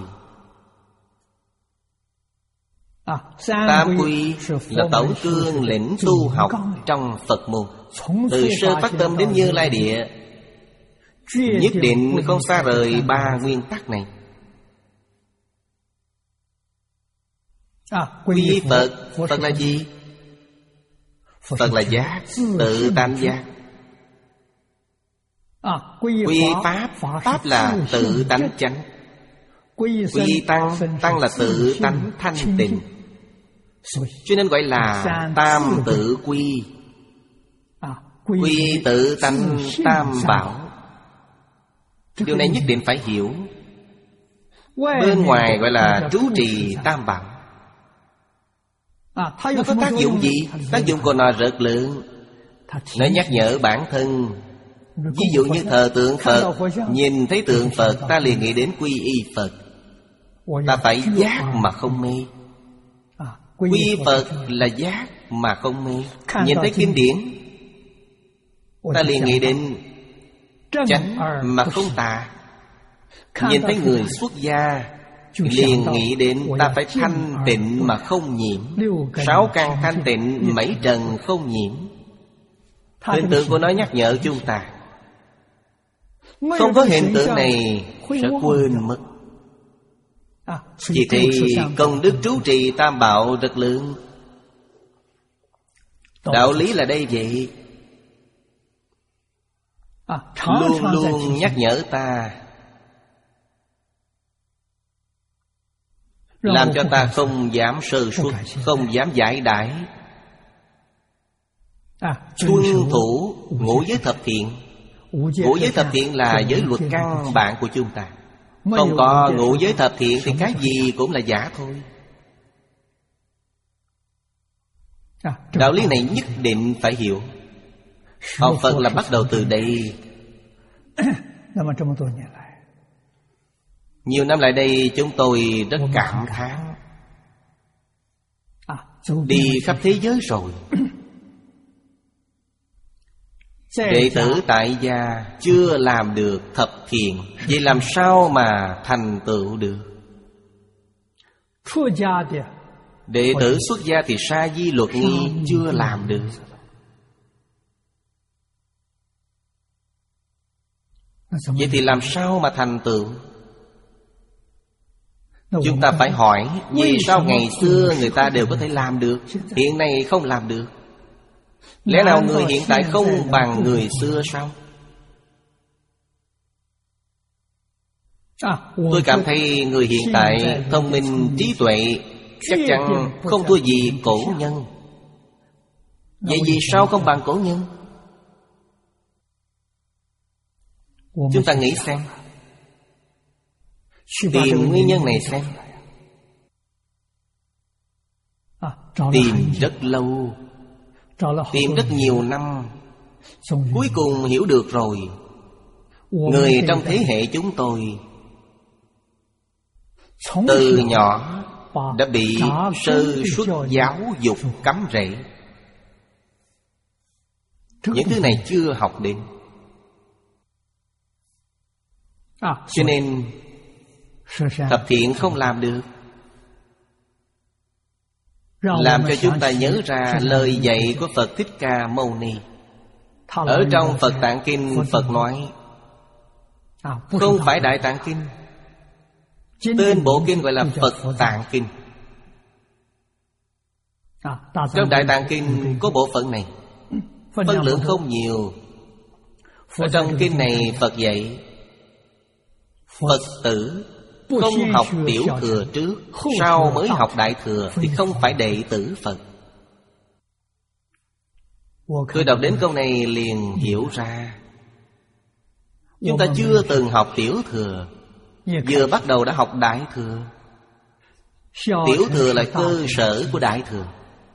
Speaker 1: Tam quy là tổng cương lĩnh tu học trong Phật môn. Từ sơ phát tâm đến Như Lai Địa, nhất định không xa rời ba nguyên tắc này. Quy y Phật, Phật là gì? Phật là giác, tự tánh giác. Quy y Pháp, Pháp là tự tánh chánh. Quy y Tăng, Tăng là tự tánh thanh tịnh. Cho nên gọi là tam tự quy. Quy tự tánh tam bảo. Điều này nhất định phải hiểu. Bên ngoài gọi là trú trì tam bảo. Nó có tác dụng gì? Tác dụng của nó rất lớn. Nó nhắc nhở bản thân. Ví dụ như thờ tượng Phật, nhìn thấy tượng Phật ta liền nghĩ đến quy y Phật. Ta phải giác mà không mê. Quy y Phật là giác mà không mê. Nhìn thấy kinh điển ta liền nghĩ đến chánh mà không tà. Nhìn thấy người xuất gia liền nghĩ đến ta phải thanh tịnh mà không nhiễm. Sáu căn thanh tịnh, mấy trần không nhiễm. Hình tượng của nó nhắc nhở chúng ta. Không có hiện tượng này sẽ quên mất. Vì thế công đức trú trì tam bảo rất lớn. Đạo lý là đây vậy. Luôn luôn nhắc nhở ta, làm cho ta không dám sơ suất, không dám giải đãi. Tuân thủ ngũ giới thập thiện. Ngũ giới thập thiện là giới luật căn bản của chúng ta. Không có ngũ giới thập thiện thì cái gì cũng là giả thôi. Đạo lý này nhất định phải hiểu. Học Phật là bắt đầu từ đây. Nhiều năm lại đây chúng tôi rất cảm thán. đi khắp thế giới rồi. Đệ tử tại gia chưa làm được thập thiện, vậy làm sao mà thành tựu được? Đệ tử xuất gia thì sa di luật nghi chưa làm được. Vậy thì làm sao mà thành tựu? Chúng ta phải hỏi, vì sao ngày xưa người ta đều có thể làm được, hiện nay không làm được? Lẽ nào người hiện tại không bằng người xưa sao? Tôi cảm thấy người hiện tại thông minh trí tuệ chắc chắn không thua gì cổ nhân. Vậy vì sao không bằng cổ nhân? Chúng ta nghĩ xem, tìm nguyên nhân này xem. Tìm rất lâu, tìm rất nhiều năm, cuối cùng hiểu được rồi. Người trong thế hệ chúng tôi từ nhỏ đã bị sơ suất giáo dục cắm rễ. Những thứ này chưa học đến, cho nên thập thiện không làm được. Làm cho chúng ta nhớ ra lời dạy của Phật Thích Ca Mâu Ni. Ở trong Phật Tạng Kinh, Phật nói không phải Đại Tạng Kinh, tên bộ kinh gọi là Phật Tạng Kinh. Trong Đại Tạng Kinh có bộ phận này, phân lượng không nhiều. Ở trong kinh này Phật dạy Phật tử không học tiểu thừa trước, sau mới học đại thừa thì không phải đệ tử Phật. Tôi đọc đến câu này liền hiểu ra, chúng ta chưa từng học tiểu thừa, vừa bắt đầu đã học đại thừa. Tiểu thừa là cơ sở của đại thừa.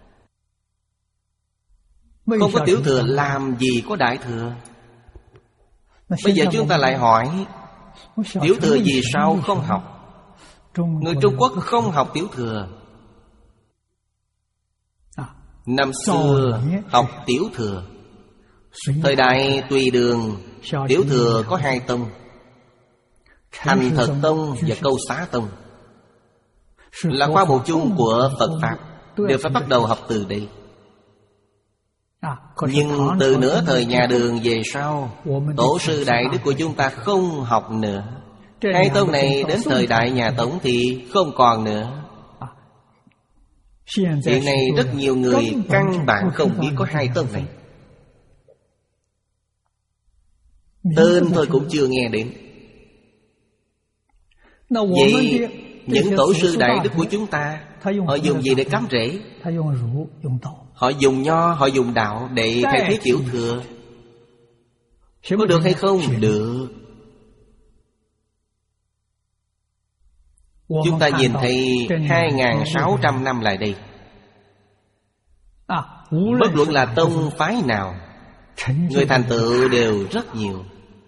Speaker 1: Không có tiểu thừa làm gì có đại thừa. Bây giờ chúng ta lại hỏi, tiểu thừa vì sao không học? Người Trung Quốc không học tiểu thừa. Năm xưa học tiểu thừa. Thời đại Tùy Đường, tiểu thừa có hai tông, Thành Thật Tông và Câu Xá Tông, là khoa mục chung của Phật Pháp, đều phải bắt đầu học từ đây. Nhưng từ nửa thời nhà Đường về sau, tổ sư đại đức của chúng ta không học nữa. Hai tông này đến thời đại nhà Tống thì không còn nữa. Hiện nay rất nhiều người căn bản không biết có hai tông này, tên thôi cũng chưa nghe đến. Vậy những tổ sư đại đức của chúng ta, họ dùng gì để cắm rễ? Họ dùng nho, họ dùng đạo để thay thế tiểu thừa. Có được hay không? Được. Chúng ta nhìn thấy hai nghìn sáu trăm năm lại đây, bất luận là tông phái nào, người thành tựu đều rất nhiều.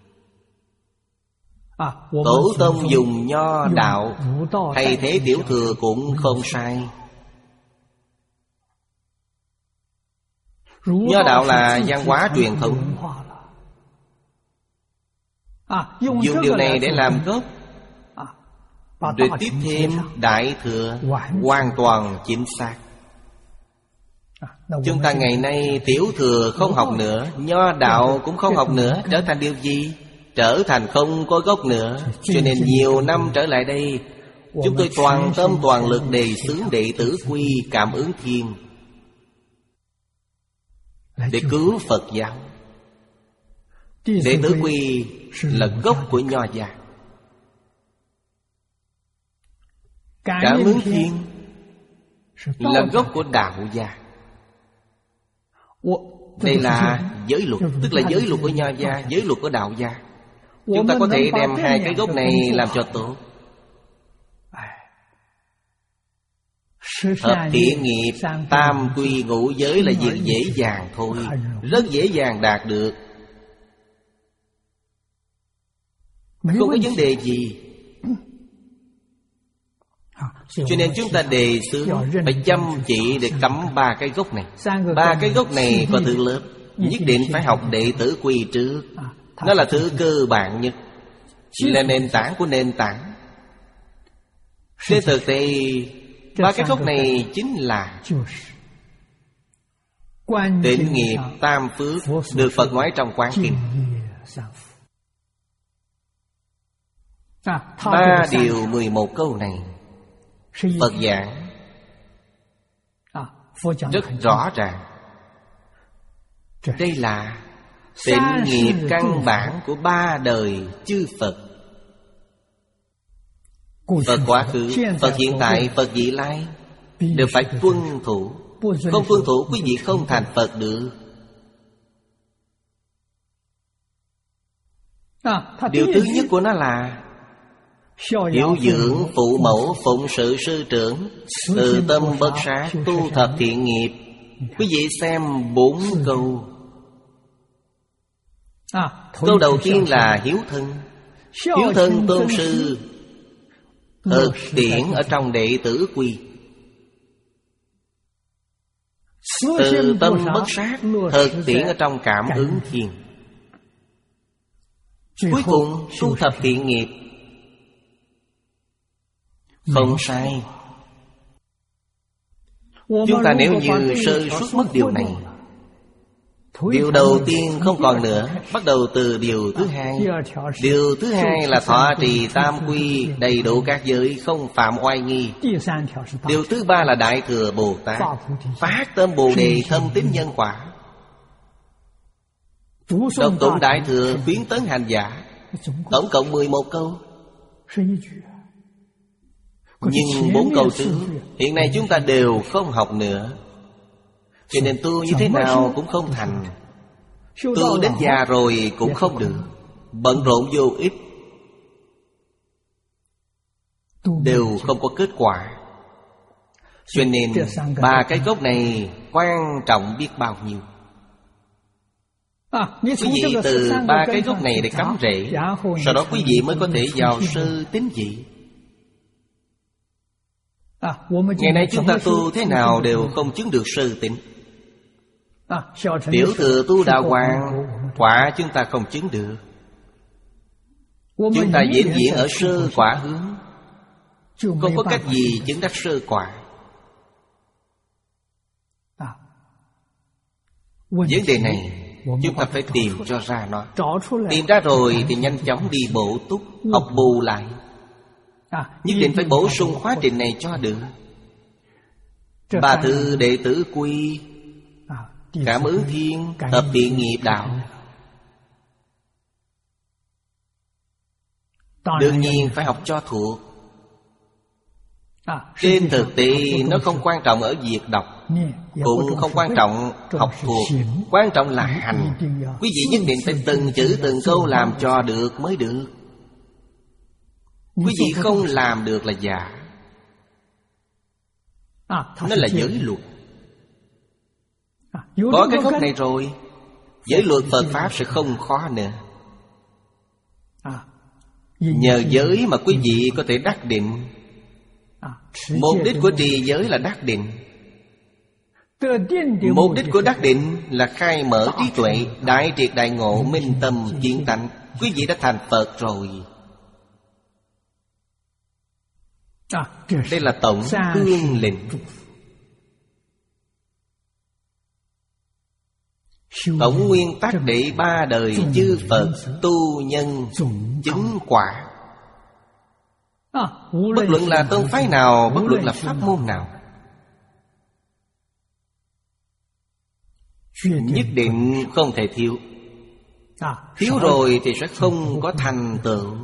Speaker 1: Tổ tông dùng nho đạo thay thế tiểu thừa cũng không sai. Nho đạo là văn hóa truyền thống, dùng điều này để làm gốc, rồi tiếp thêm đại thừa, hoàn toàn chính xác. Chúng ta ngày nay tiểu thừa không học nữa, nho đạo cũng không học nữa, trở thành điều gì? Trở thành không có gốc nữa. Cho nên nhiều năm trở lại đây, chúng tôi toàn tâm toàn lực đề xướng đệ tử quy Cảm Ứng Thiên để cứu Phật giáo. Đệ tử quy là gốc của nho gia, Cảm Ứng Thiên là gốc của đạo gia. Đây là giới luật, tức là giới luật của nho gia, giới luật của đạo gia. Chúng ta có thể đem hai cái gốc này làm cho tốt. Hợp thiện nghiệp, tam quy ngũ giới là việc dễ dàng thôi, rất dễ dàng đạt được, không có vấn đề gì. Cho nên chúng ta đề xướng phải chăm chỉ để cắm ba cái gốc này. Ba cái gốc này có thứ lớp, nhất định phải học đệ tử quy trước. Nó là thứ cơ bản nhất, là nền tảng của nền tảng. Trên thực tế, ba cái gốc này chính là tịnh nghiệp tam phước, được Phật nói trong Quán Kinh. Ba điều mười một câu này Phật giảng rất rõ ràng. Đây là tịnh nghiệp căn bản của ba đời chư Phật. Phật quá khứ, Phật hiện tại, Phật vị lai đều phải tuân thủ. Không tuân thủ quý vị không thành Phật được. Điều thứ nhất của nó là hiểu dưỡng phụ mẫu, phụng sự sư trưởng, từ tâm bất sát, tu thập thiện nghiệp. Quý vị xem bốn câu. Câu đầu tiên là hiếu thân. Hiếu thân tôn sư, thực tiễn ở trong đệ tử quy. Từ tâm bất sát, thực tiễn ở trong cảm ứng thiên. Cuối cùng tu thập thiện nghiệp. Không sai. Chúng ta nếu như sơ suất mất điều này, điều đầu tiên không còn nữa, bắt đầu từ điều thứ hai. Điều thứ hai là thọ trì tam quy, đầy đủ các giới, không phạm oai nghi. Điều thứ ba là Đại Thừa Bồ Tát, phát tâm Bồ Đề, thâm tín nhân quả. Đọc tụng Đại Thừa, khuyến tấn hành giả. Tổng cộng mười một câu. Nhưng bốn câu trước hiện nay chúng ta đều không học nữa. Cho nên tu như thế nào cũng không thành. Tu đến già rồi cũng không được. Bận rộn vô ích, đều không có kết quả. Cho nên ba cái gốc này quan trọng biết bao nhiêu. Quý vị từ ba cái gốc này để cắm rễ, sau đó quý vị mới có thể vào sư tín vị. Ngày nay chúng ta tu thế nào đều không chứng được sư tín. Tiểu thừa tu đạo hoàng, quả chúng ta không chứng được. Chúng ta vĩnh viễn ở sơ quả hướng, không có cách gì chứng đắc sơ quả. Vấn đề này chúng ta phải tìm cho ra nó. Tìm ra rồi thì nhanh chóng đi bổ túc, học bù lại. Nhất định phải bổ sung khóa trình này cho được. Ba thứ đệ tử quy, cảm ứng thiên, thập thiện nghiệp đạo. Đương nhiên phải học cho thuộc. Trên thực tế nó không quan trọng ở việc đọc, cũng không quan trọng học thuộc. Quan trọng là hành. Quý vị nhất định phải từng chữ từng câu làm cho được mới được. Quý vị không làm được là giả. Nó là giới luật. Có cái gốc này rồi, giới luật Phật Pháp sẽ không khó nữa. Nhờ giới mà quý vị có thể đắc định. Mục đích của trì giới là đắc định. Mục đích của đắc định là khai mở trí tuệ, đại triệt đại ngộ, minh tâm kiến tánh. Quý vị đã thành Phật rồi. Đây là tổng cương lĩnh. Tổng nguyên tắc để ba đời chư Phật tu nhân chứng quả. Bất luận là tôn phái nào, bất luận là pháp môn nào, nhất định không thể thiếu. Thiếu rồi thì sẽ không có thành tựu.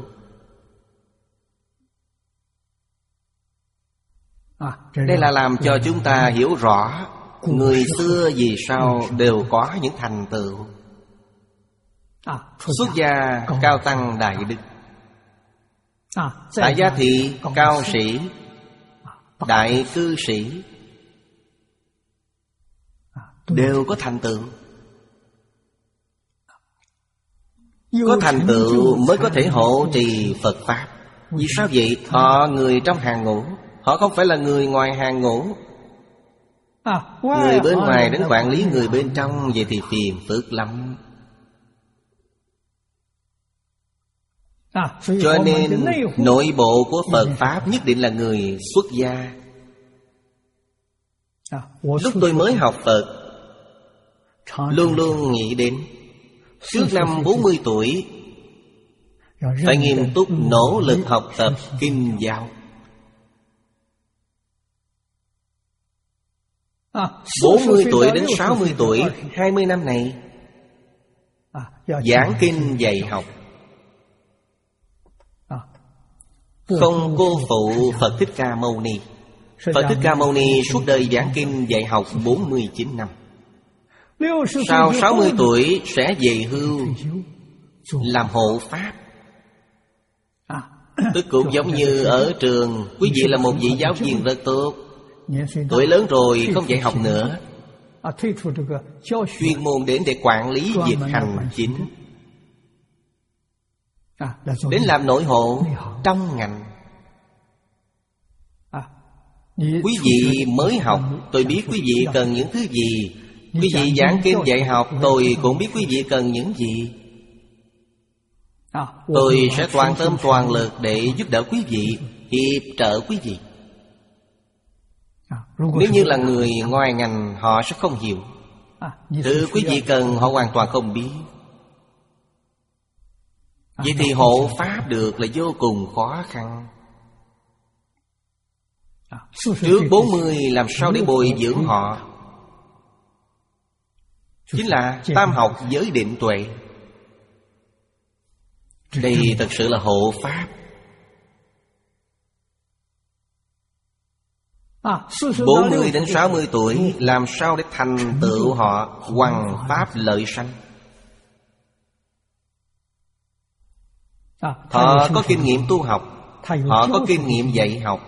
Speaker 1: Đây là làm cho chúng ta hiểu rõ người xưa vì sao đều có những thành tựu. Xuất gia cao tăng đại đức, tại gia thị cao sĩ, đại cư sĩ đều có thành tựu. Có thành tựu mới có thể hộ trì Phật Pháp. Vì sao vậy? Họ người trong hàng ngũ, Họ không phải là người ngoài hàng ngũ. Người bên ngoài đến quản lý người bên trong, vậy thì phiền phức lắm. Cho nên nội bộ của Phật Pháp nhất định là người xuất gia. Lúc tôi mới học Phật, luôn luôn nghĩ đến trước năm bốn mươi tuổi phải nghiêm túc nỗ lực học tập kinh giáo. Bốn mươi tuổi đến sáu mươi tuổi, hai mươi năm này giảng kinh dạy học, không cô phụ Phật Thích Ca Mâu Ni. Phật Thích Ca Mâu Ni suốt đời giảng kinh dạy học bốn mươi chín năm. Sau sáu mươi tuổi sẽ về hưu làm hộ pháp. Tức cũng giống như ở trường, quý vị là một vị giáo viên rất tốt, tuổi lớn rồi không dạy học nữa, chuyên môn đến để quản lý việc hành chính, đến làm nội hộ trong ngành. Quý vị mới học, tôi biết quý vị cần những thứ gì. Quý vị giảng kinh dạy học, tôi cũng biết quý vị cần những gì. Tôi sẽ toàn tâm toàn lực để giúp đỡ quý vị, hiệp trợ quý vị. Nếu như là người ngoài ngành, họ sẽ không hiểu. Thứ quý vị cần họ hoàn toàn không biết. Vậy thì hộ pháp được là vô cùng khó khăn. Trước bốn mươi làm sao để bồi dưỡng họ? Chính là tam học giới định tuệ. Đây thật sự là hộ pháp. Bốn mươi đến sáu mươi tuổi làm sao để thành tựu họ hoằng pháp lợi sanh? Họ có kinh nghiệm tu học, họ có kinh nghiệm dạy học.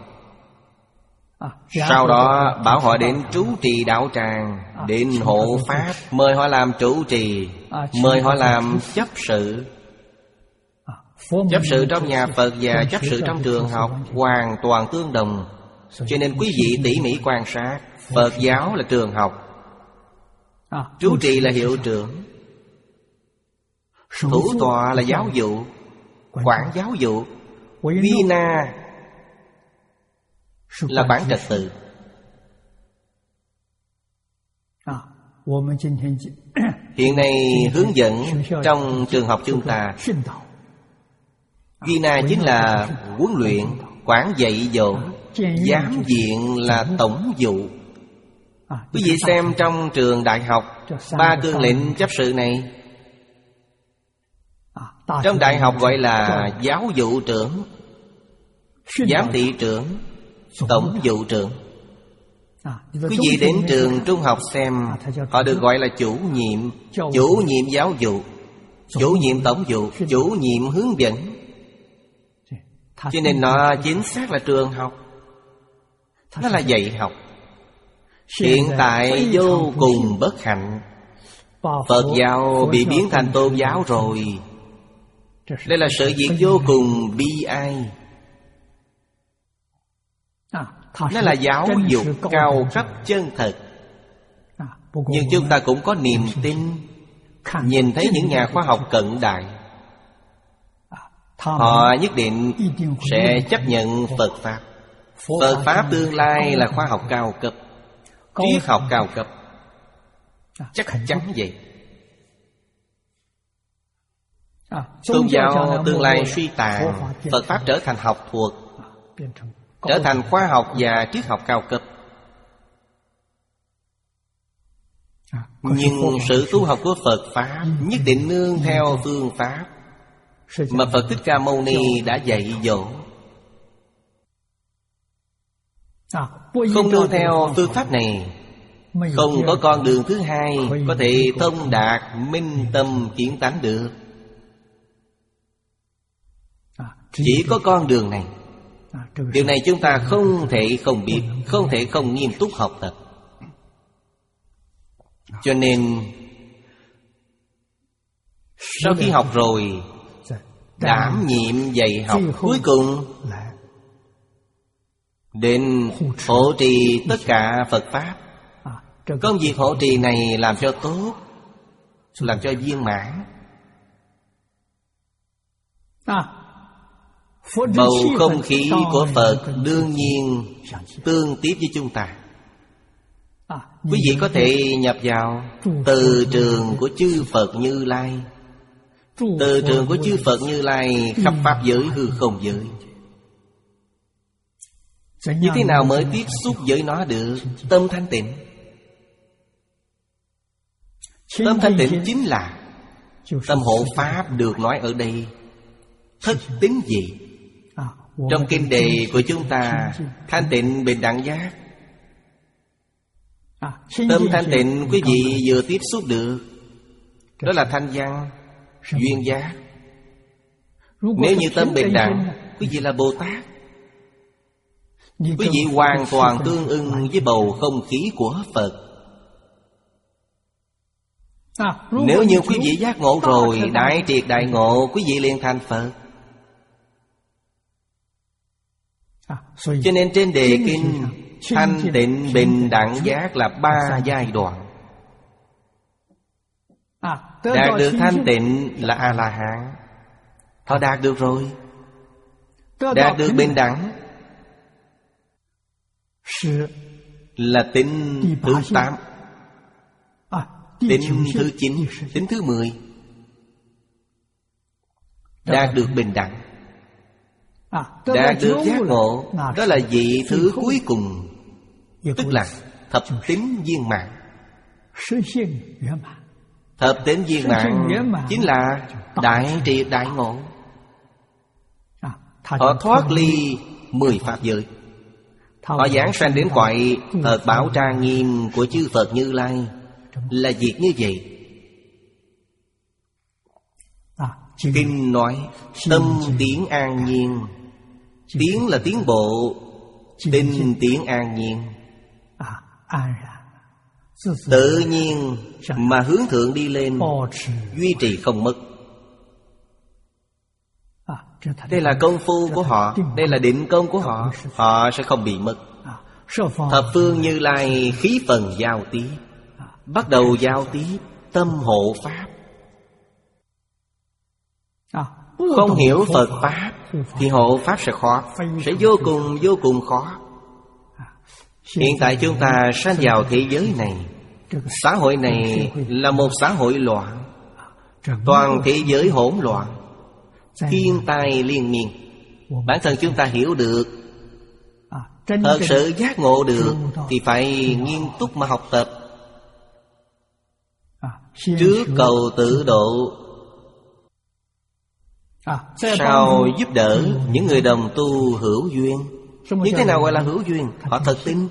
Speaker 1: Sau đó bảo họ đến trú trì đạo tràng, đến hộ pháp, mời họ làm chủ trì, mời họ làm chấp sự. Chấp sự trong nhà Phật và chấp sự trong trường học hoàn toàn tương đồng. Cho nên quý vị tỉ mỉ quan sát, Phật giáo là trường học, trú trì là hiệu trưởng, thủ tọa là giáo dụ, quản giáo dụ, vi na là quản trật tự. Hiện nay hướng dẫn trong trường học chúng ta, vi na chính là huấn luyện, quản dạy dỗ, giám viện là tổng dụ. Quý vị xem trong trường đại học, ba cương lệnh chấp sự này, trong đại học gọi là giáo dụ trưởng, giám thị trưởng, tổng dụ trưởng. Quý vị đến trường trung học xem, họ được gọi là chủ nhiệm, chủ nhiệm giáo dụ, chủ nhiệm tổng dụ, chủ nhiệm hướng dẫn. Cho nên nó chính xác là trường học, nó là dạy học. Hiện tại vô cùng bất hạnh, Phật giáo bị biến thành tôn giáo rồi. Đây là sự việc vô cùng bi ai. Nó là giáo dục cao cấp chân thật. Nhưng chúng ta cũng có niềm tin. Nhìn thấy những nhà khoa học cận đại, họ nhất định sẽ chấp nhận Phật Pháp. Phật Pháp tương lai là khoa học cao cấp, triết học cao cấp. Chắc chắn vậy. Tôn giáo tương lai suy tàn, Phật Pháp trở thành học thuật, trở thành khoa học và triết học cao cấp. Nhưng sự tu học của Phật Pháp nhất định nương theo phương pháp mà Phật Thích Ca Mâu Ni đã dạy dỗ. Không nương theo phương pháp này, không có con đường thứ hai có thể thông đạt minh tâm kiến tánh được. Chỉ có con đường này. Điều này chúng ta không thể không biết, không thể không nghiêm túc học tập. Cho nên sau khi học rồi, đảm nhiệm dạy học, cuối cùng Đến hộ trì tất cả Phật Pháp. Công việc hộ trì này làm cho tốt, làm cho viên mãn. Bầu không khí của Phật đương nhiên tương tiếp với chúng ta. Quý vị có thể nhập vào từ trường của chư Phật Như Lai. Từ trường của chư Phật Như Lai khắp Pháp giới hư không giới. Như thế nào mới tiếp xúc với nó được? Tâm thanh tịnh. Tâm thanh tịnh chính là tâm hộ Pháp được nói ở đây. Thất tính gì? Trong kinh đề của chúng ta, thanh tịnh bình đẳng giác. Tâm thanh tịnh quý vị vừa tiếp xúc được, đó là thanh văn, duyên giác. Nếu như tâm bình đẳng, quý vị là Bồ Tát. Quý vị hoàn toàn tương ưng với bầu không khí của Phật. Nếu như quý vị giác ngộ rồi, đại triệt đại ngộ, quý vị liền thành Phật. Cho nên trên đề kinh, thanh tịnh bình đẳng giác là ba giai đoạn. Đạt được thanh tịnh là A-la-hán, họ đạt được rồi. Đạt được bình đẳng là tính thứ tám, tính thứ chín, tính thứ mười. Đạt được bình đẳng, đạt được giác ngộ, đó là vị thứ cuối cùng, tức là thập tính viên mãn. Thập tính viên mãn chính là đại triệt đại ngộ. Họ thoát ly mười pháp giới, họ giảng sanh đến cõi thật bảo trang nghiêm của chư Phật Như Lai. Là việc như vậy. Kinh nói tâm tiến an nhiên. Tiến là tiến bộ, tinh tiến an nhiên, tự nhiên mà hướng thượng đi lên, duy trì không mất. Đây là công phu của họ, đây là định công của họ. Họ sẽ không bị mất. Thập phương Như Lai khí phần giao tiếp, bắt đầu giao tiếp tâm hộ Pháp. Không hiểu Phật Pháp thì hộ Pháp sẽ khó, sẽ vô cùng vô cùng khó. Hiện tại chúng ta sanh vào thế giới này, xã hội này là một xã hội loạn. Toàn thế giới hỗn loạn, thiên tai liên miên. Bản thân chúng ta hiểu được, thật sự giác ngộ được, thì phải nghiêm túc mà học tập. Trước cầu tự độ, sau giúp đỡ những người đồng tu hữu duyên. Như thế nào gọi là hữu duyên? Họ thật tin,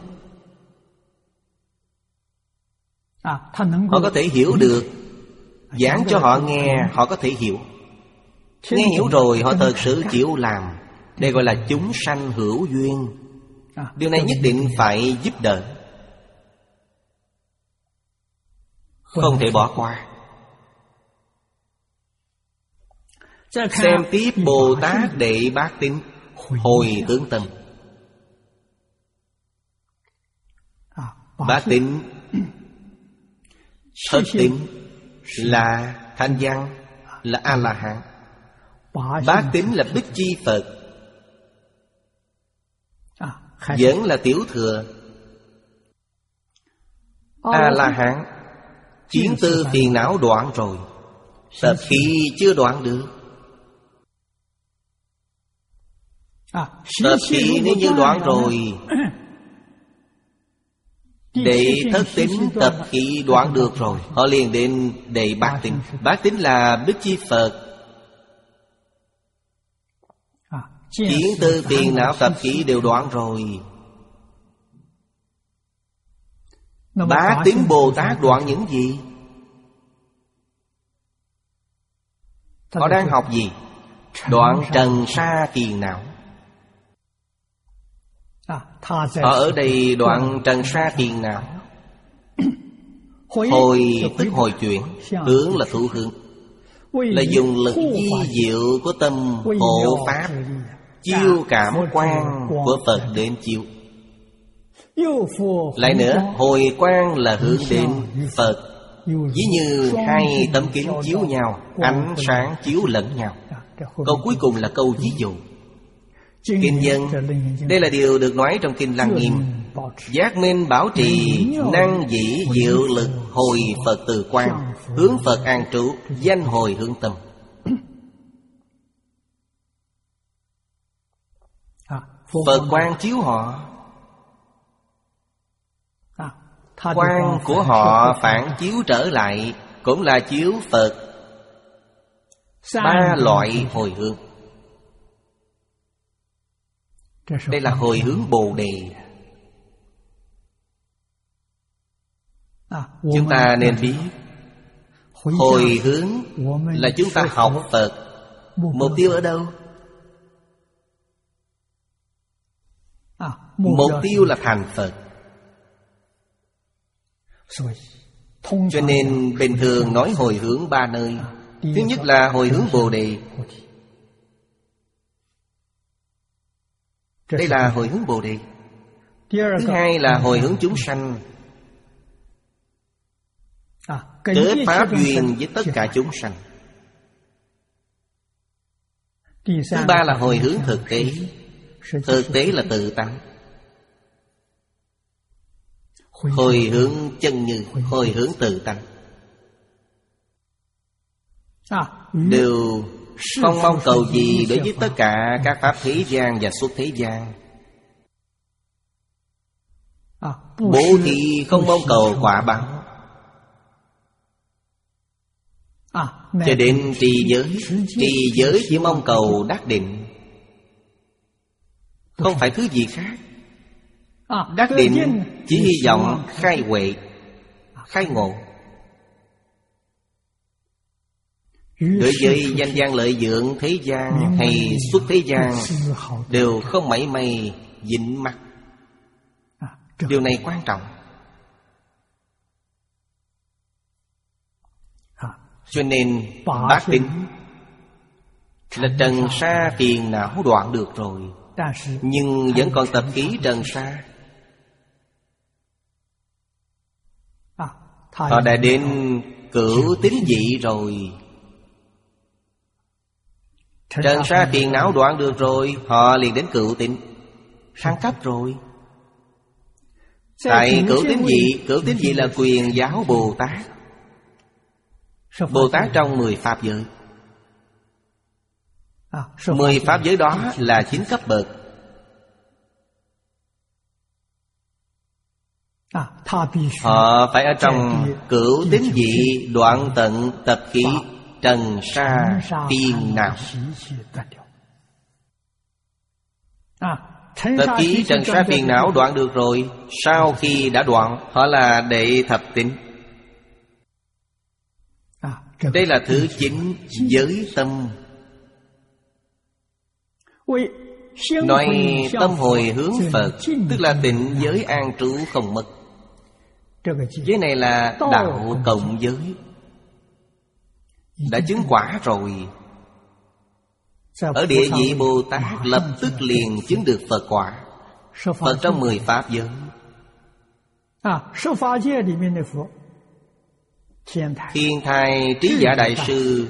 Speaker 1: họ có thể hiểu được. Giảng cho họ nghe, họ có thể hiểu. Nghe hiểu rồi họ thật sự chịu làm. Đây gọi là chúng sanh hữu duyên. Điều này nhất định phải giúp đỡ, không thể bỏ qua. Xem tiếp Bồ Tát Đệ Bát Tín hồi tướng tâm. Bát Tín, thất tín là thanh văn, là A-la-hán. Bát Tín là Bích Chi Phật, vẫn là tiểu thừa. A-la-hán, chiến tư phiền não đoạn rồi, tập khí chưa đoạn được. Tập khí nếu như đoạn rồi, đệ thất tín tập khí đoạn được rồi, họ liền đến đệ bát tín. Bát tín là Bích Chi Phật. Chiến tư phiền não tập khí đều đoạn rồi. Bát tín Bồ Tát đoạn những gì? Họ đang học gì? Đoạn trần sa phiền não. Họ ở đây đoạn trần sa phiền não. Hồi tức hồi chuyển, hướng là thủ hướng, là dùng lực di diệu của tâm hộ Pháp chiêu cảm quang của Phật đến chiếu. Lại nữa, hồi quang là hướng đến Phật. Ví như hai tấm kính chiếu nhau, ánh sáng chiếu lẫn nhau. Câu cuối cùng là câu ví dụ. Kinh dân, đây là điều được nói trong Kinh Lăng Nghiêm. Giác minh bảo trì, năng dĩ diệu lực, hồi Phật từ quang, hướng Phật an trú, danh hồi hướng tâm. Phật quang chiếu họ, quang của họ phản chiếu trở lại, cũng là chiếu Phật. Ba loại hồi hướng. Đây là hồi hướng Bồ Đề. Chúng ta nên biết, hồi hướng là chúng ta học Phật. Mục tiêu ở đâu? Mục tiêu là thành Phật. Cho nên bình thường nói hồi hướng ba nơi. Thứ nhất là hồi hướng Bồ Đề. Đây là hồi hướng Bồ Đề. Thứ hai là hồi hướng chúng sanh, kết pháp duyên với tất cả chúng sanh. Thứ ba là hồi hướng thực tế. Thực tế là tự tánh. Hồi hướng chân như, hồi hướng tự tánh, đều không mong cầu gì đối với tất cả các pháp thế gian và xuất thế gian. Bố thí không mong cầu quả báo, cho đến trì giới. Trì giới chỉ mong cầu đắc định, không phải thứ gì khác. Đắc định chỉ hy vọng khai huệ, khai ngộ. Đối với danh gian lợi dưỡng thế gian hay xuất thế gian đều không mảy may dính mắc. Điều này quan trọng. Cho nên bát tính là trần sa phiền não đoạn được rồi, nhưng vẫn còn tập khí trần sa. Họ đã đến cửu tín vị rồi. Trần sa phiền não đoạn được rồi, họ liền đến cửu tín, thăng cấp rồi. Tại cửu tín vị, cửu tín vị là quyền giáo Bồ Tát. Bồ Tát trong mười pháp giới. Mười pháp giới đó là chín cấp bậc. Họ phải ở trong cửu tín vị đoạn tận tập khí trần sa phiền não. Tập khí trần sa phiền não đoạn được rồi. Sau khi đã đoạn, họ là đệ thập tín. Đây là thứ chín, giới tâm. Nói tâm hồi hướng Phật, tức là tịnh giới an trú không mất. Giới này là đạo cộng giới, đã chứng quả rồi. Ở địa vị Bồ Tát lập tức liền chứng được Phật quả. Phật trong mười pháp giới. Thiên Thai Trí Giả Đại Sư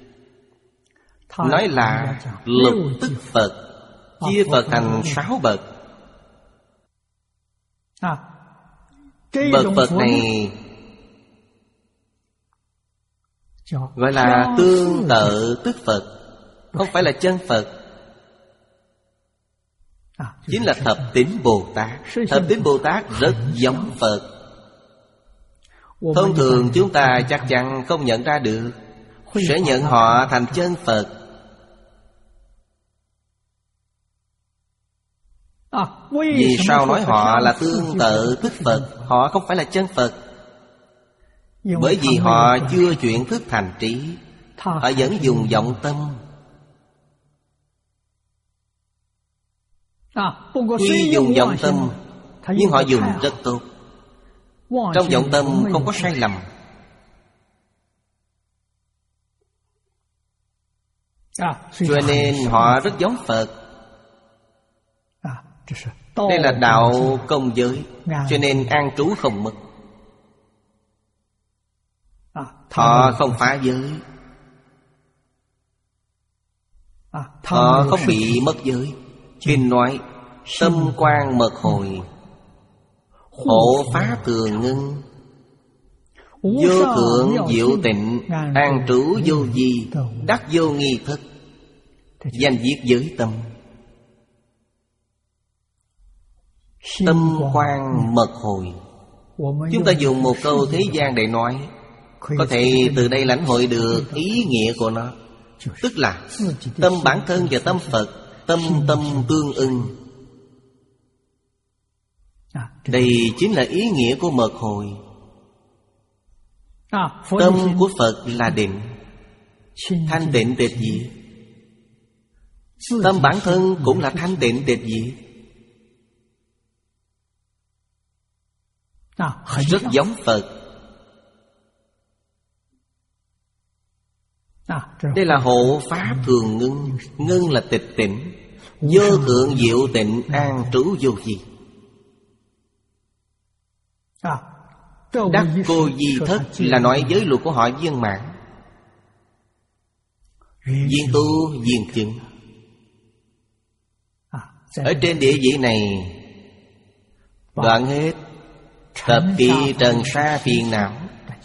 Speaker 1: nói là lục tức Phật, chia Phật thành sáu bậc. Bậc Phật này gọi là tương tự tức Phật, không phải là chân Phật. Chính là thập tín Bồ Tát. Thập tín Bồ Tát rất giống Phật. Thông thường chúng ta chắc chắn không nhận ra được, sẽ nhận họ thành chân Phật. Vì sao nói họ là tương tự thức Phật? Họ không phải là chân Phật. Bởi vì họ chưa chuyển thức thành trí. Họ vẫn dùng vọng tâm. Tuy dùng vọng tâm, nhưng họ dùng rất tốt. Trong vọng tâm không có sai lầm. Cho nên họ rất giống Phật. Đây là đạo công giới, cho nên an trú không mất. Họ không phá giới, họ không bị mất giới. Kinh nói tâm quang mật hồi, hộ phá thường ngưng, vô thượng diệu tịnh, an trú vô vi, đắc vô nghi thức, danh viết giới tâm. Tâm quang mật hồi, chúng ta dùng một câu thế gian để nói, có thể từ đây lãnh hội được ý nghĩa của nó. Tức là tâm bản thân và tâm Phật, tâm tâm tương ưng. Đây chính là ý nghĩa của mật hồi. Tâm của Phật là định, thanh tịnh tịch diệt. Tâm bản thân cũng là thanh tịnh tịch diệt, rất giống Phật. Đây là hộ pháp thường ngưng. Ngưng là tịch tỉnh, vô thượng diệu tịnh, an trú vô vi. Đắc cô di thất là nói giới luật của họ viên mãn, viên tu viên chứng. Ở trên địa vị này đoạn hết tập kỳ trần sa phiền não.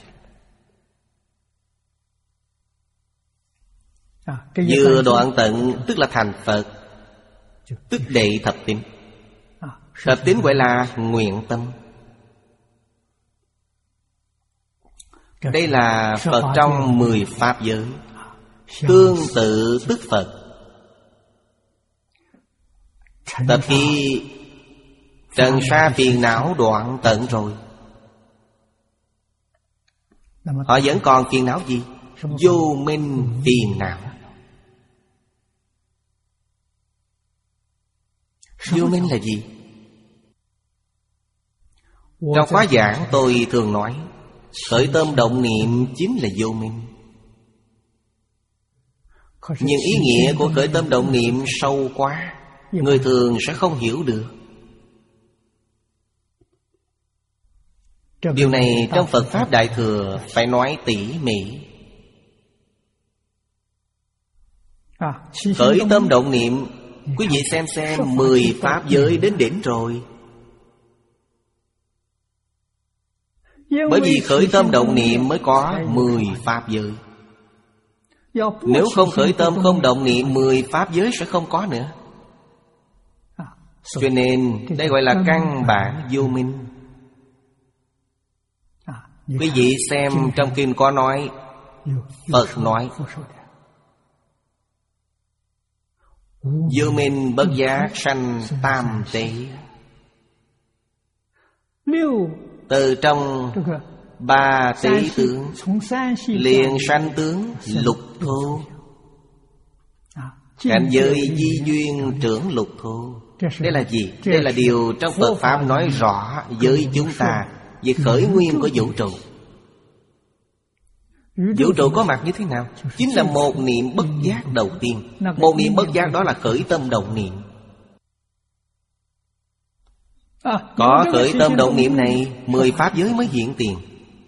Speaker 1: Vừa đoạn tận tức là thành Phật, tức đệ thập tín. Thập tín gọi là nguyện tâm. Đây là Phật trong mười pháp giới, tương tự tức Phật. Tập khi trần sa phiền não đoạn tận rồi, họ vẫn còn phiền não gì? Vô minh phiền não. Vô minh là gì? Trong khóa giảng tôi thường nói, khởi tâm động niệm chính là vô minh. Nhưng ý nghĩa của khởi tâm động niệm sâu quá, người thường sẽ không hiểu được. Điều này trong Phật Pháp Đại Thừa phải nói tỉ mỉ. Khởi tâm động niệm, quý vị xem xem mười pháp giới đến đỉnh rồi. Bởi vì khởi tâm động niệm mới có mười pháp giới. Nếu không khởi tâm không động niệm, mười pháp giới sẽ không có nữa. Cho nên đây gọi là căn bản vô minh. Quý vị xem trong kinh có nói, Phật nói vô minh bất giác sanh tam tế. Từ trong ba tế tướng liền sanh tướng lục thô. Cảnh giới di duyên trưởng lục thô. Đây là gì? Đây là điều trong Phật Pháp nói rõ với chúng ta về khởi nguyên của vũ trụ. Vũ trụ có mặt như thế nào? Chính là một niệm bất giác đầu tiên. Một niệm bất giác đó là khởi tâm động niệm. Có khởi tâm động niệm này, mười pháp giới mới hiện tiền.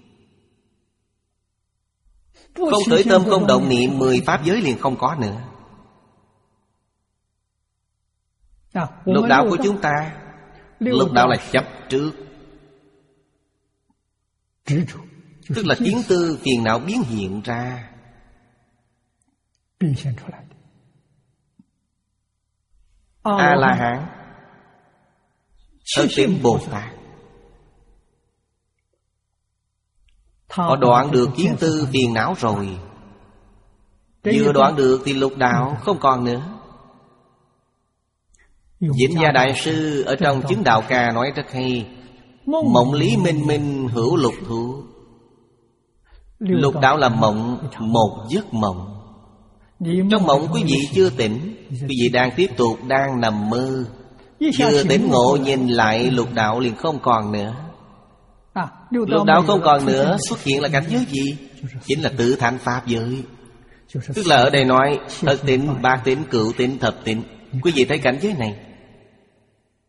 Speaker 1: Không khởi tâm không động niệm, mười pháp giới liền không có nữa. Lục đạo của chúng ta, lục đạo là chấp trước, tức là kiến tư phiền não biến hiện ra. A-la-hán, Ấn Tín Bồ Tát, họ đoạn được kiến tư phiền não rồi. Vừa đoạn được thì lục đạo không còn nữa. Vĩnh Gia Đại Sư ở trong Chứng Đạo Ca nói rất hay: mộng lý minh minh hữu lục thú. Lục đạo là mộng, một giấc mộng. Trong mộng quý vị chưa tỉnh, quý vị đang tiếp tục đang nằm mơ. Chưa tỉnh ngộ nhìn lại lục đạo liền không còn nữa. Lục đạo không còn nữa, xuất hiện là cảnh giới gì? Chính là tự thành pháp giới. Tức là ở đây nói thất tín, bát tín, cửu tín, thập tín. Quý vị thấy cảnh giới này,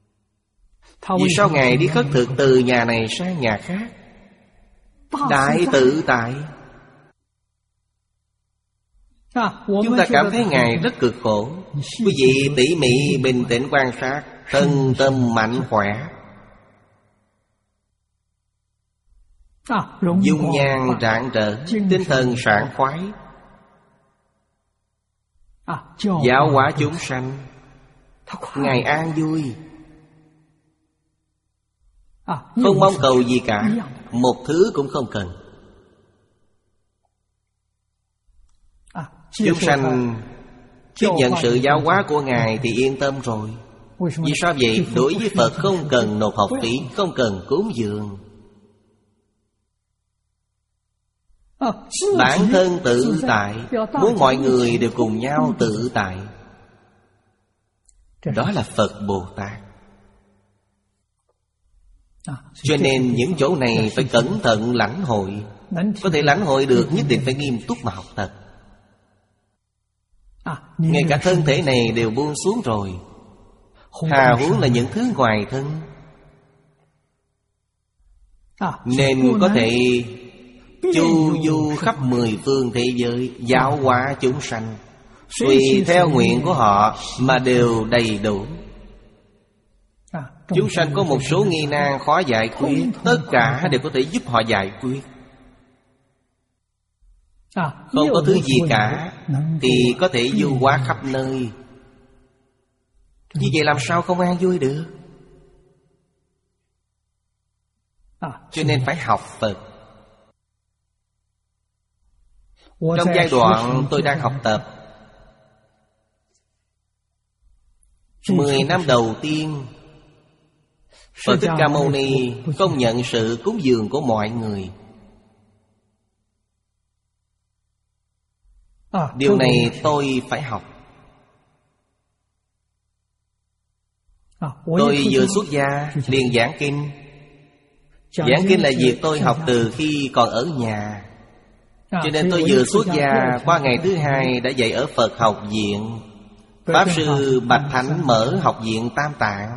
Speaker 1: Vì sao Ngài đi khất thực từ nhà này sang nhà khác? Đại tự tại. Chúng ta cảm thấy Ngài rất cực khổ. Quý vị tỉ mỉ bình tĩnh quan sát, thân tâm mạnh khỏe, dung nhan rạng rỡ, tinh thần sảng khoái, giáo hóa chúng sanh. Ngài an vui, không mong cầu gì cả, một thứ cũng không cần. Chúng sanh tiếp nhận sự giáo hóa của Ngài thì yên tâm rồi. Vì sao vậy? Đối với Phật không cần nộp học phí, không cần cúng dường. Bản thân tự tại, muốn mọi người đều cùng nhau tự tại. Đó là Phật Bồ Tát. Cho nên những chỗ này phải cẩn thận lãnh hội. Có thể lãnh hội được nhất định phải nghiêm túc mà học tập. Ngay cả thân thể này đều buông xuống rồi, hà huống là những thứ ngoài thân. Nên có thể chu du khắp mười phương thế giới, giáo hóa chúng sanh, tùy theo nguyện của họ mà đều đầy đủ. Chúng sanh có một số nghi nan khó giải quyết, tất cả đều có thể giúp họ giải quyết. Không có thứ gì cả thì có thể du hóa khắp nơi. Như vậy làm sao không an vui được? Cho nên phải học Phật. Trong giai đoạn tôi đang học tập, Mười năm đầu tiên, Phật Thích Ca Mâu Ni không nhận sự cúng dường của mọi người. Điều này tôi phải học. Tôi vừa xuất gia liền giảng kinh. Giảng kinh là việc tôi học từ khi còn ở nhà. Cho nên tôi vừa xuất gia, qua ngày thứ hai đã dạy ở Phật học viện. Pháp Sư Bạch Thánh mở học viện Tam Tạng,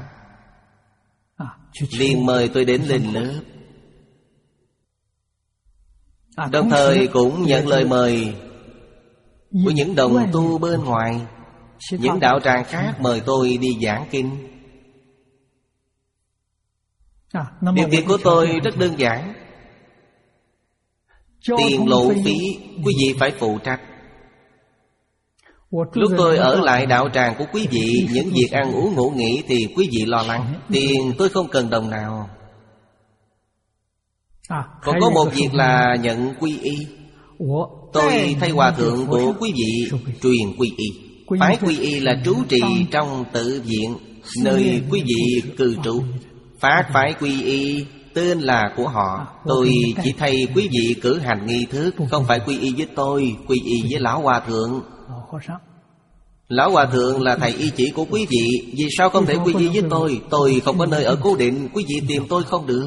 Speaker 1: liền mời tôi đến lên lớp. Đồng thời cũng nhận lời mời của những đồng tu bên ngoài. Những đạo tràng khác mời tôi đi giảng kinh. Điều kiện của tôi rất đơn giản. Tiền lộ phí quý vị phải phụ trách. Lúc tôi ở lại đạo tràng của quý vị, những việc ăn uống ngủ nghỉ thì quý vị lo lắng. Tiền tôi không cần đồng nào. Còn có một việc là nhận quy y. Tôi thay hòa thượng của quý vị truyền quy y. Phái quy y là trú trì trong tự viện, nơi quý vị cư trú. Phát phái quy y tên là của họ. Tôi chỉ thay quý vị cử hành nghi thức, không phải quy y với tôi, quy y với Lão Hòa Thượng. Lão Hòa Thượng là thầy y chỉ của quý vị. Vì sao không thể quy y với tôi? Tôi không có nơi ở cố định, quý vị tìm tôi không được.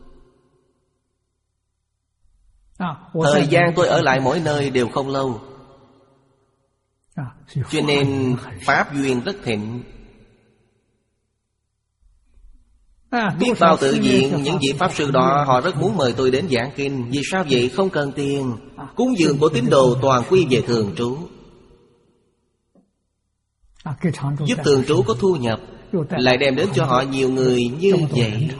Speaker 1: Thời gian tôi ở lại mỗi nơi đều không lâu, cho nên pháp duyên rất thịnh. Biết bao tự viện, những vị Pháp Sư đó họ rất muốn mời tôi đến giảng kinh. Vì sao vậy? Không cần tiền. Cúng dường của tín đồ toàn quy về thường trú, giúp thường trú có thu nhập, lại đem đến cho họ nhiều người như vậy.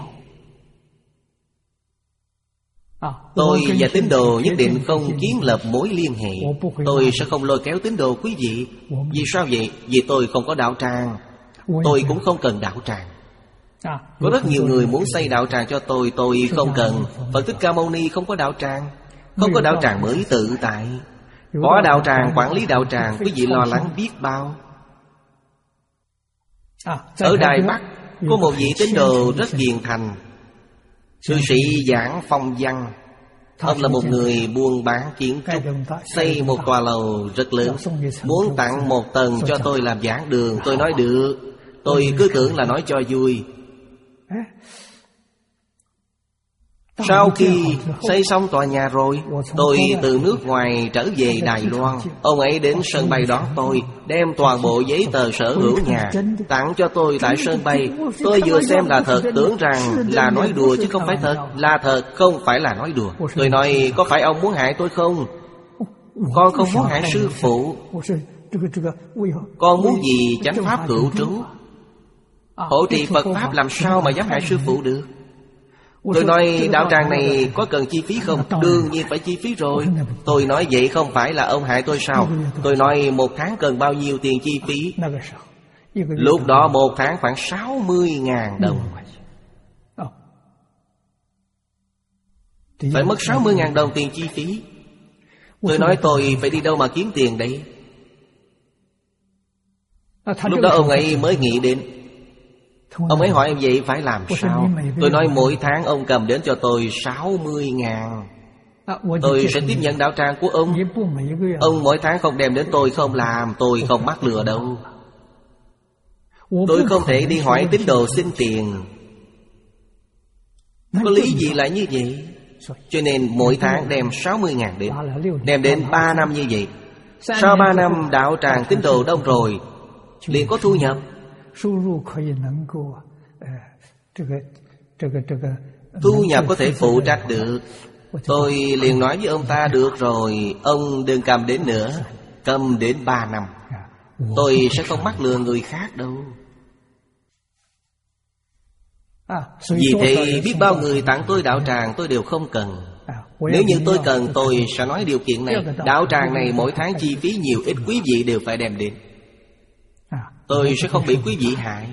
Speaker 1: Tôi và tín đồ nhất định không kiến lập mối liên hệ. Tôi sẽ không lôi kéo tín đồ quý vị. Vì sao vậy? Vì tôi không có đạo tràng. Tôi cũng không cần đạo tràng. Có rất nhiều người muốn xây đạo tràng cho tôi. Tôi không cần. Phật Thích Ca Mâu Ni không có đạo tràng. Không có đạo tràng mới tự tại. Có đạo tràng, quản lý đạo tràng, quý vị lo lắng biết bao. Ở Đài Bắc có một vị tín đồ rất hiền thành, sư sĩ Giảng Phong Văn. Ông là một người buôn bán kiến trúc, xây một tòa lầu rất lớn, muốn tặng một tầng cho tôi làm giảng đường. Tôi nói được. Tôi cứ tưởng là nói cho vui. Sau khi xây xong tòa nhà rồi, tôi từ nước ngoài trở về Đài Loan. Ông ấy đến sân bay đón tôi, đem toàn bộ giấy tờ sở hữu nhà tặng cho tôi tại sân bay. Tôi vừa xem là thật, tưởng rằng là nói đùa chứ không phải thật. Là thật, không phải là nói đùa. Tôi nói, có phải ông muốn hại tôi không? Con không muốn hại sư phụ. Con muốn gì chánh pháp cửu trú, hộ trì Phật Pháp, làm sao mà dám hại sư phụ được? Tôi nói, đạo tràng này có cần chi phí không? Đương nhiên phải chi phí rồi. Tôi nói, vậy không phải là ông hại tôi sao? Tôi nói, một tháng cần bao nhiêu tiền chi phí? Lúc đó một tháng khoảng sáu mươi ngàn đồng. Phải mất sáu mươi ngàn đồng tiền chi phí. Tôi nói, tôi phải đi đâu mà kiếm tiền đấy? Lúc đó ông ấy mới nghĩ đến. Ông ấy hỏi em vậy phải làm sao? Tôi nói, mỗi tháng ông cầm đến cho tôi sáu mươi ngàn, tôi sẽ tiếp nhận đạo tràng của ông. Ông mỗi tháng không đem đến tôi không làm, tôi không mắc lừa đâu. Tôi không thể đi hỏi tín đồ xin tiền. Có lý gì lại như vậy? Cho nên mỗi tháng đem sáu mươi ngàn đến. Đem đến ba năm như vậy. Sau ba năm đạo tràng tín đồ đông rồi, liền có thu nhập. Thu nhập có thể phụ trách được. Tôi liền nói với ông ta, được rồi, ông đừng cầm đến nữa, cầm đến ba năm. Tôi sẽ không mắc lừa người khác đâu. Vì thế biết bao người tặng tôi đạo tràng tôi đều không cần. Nếu như tôi cần, tôi sẽ nói điều kiện này. Đạo tràng này mỗi tháng chi phí nhiều ít, quý vị đều phải đem đến. Tôi sẽ không bị quý vị hại.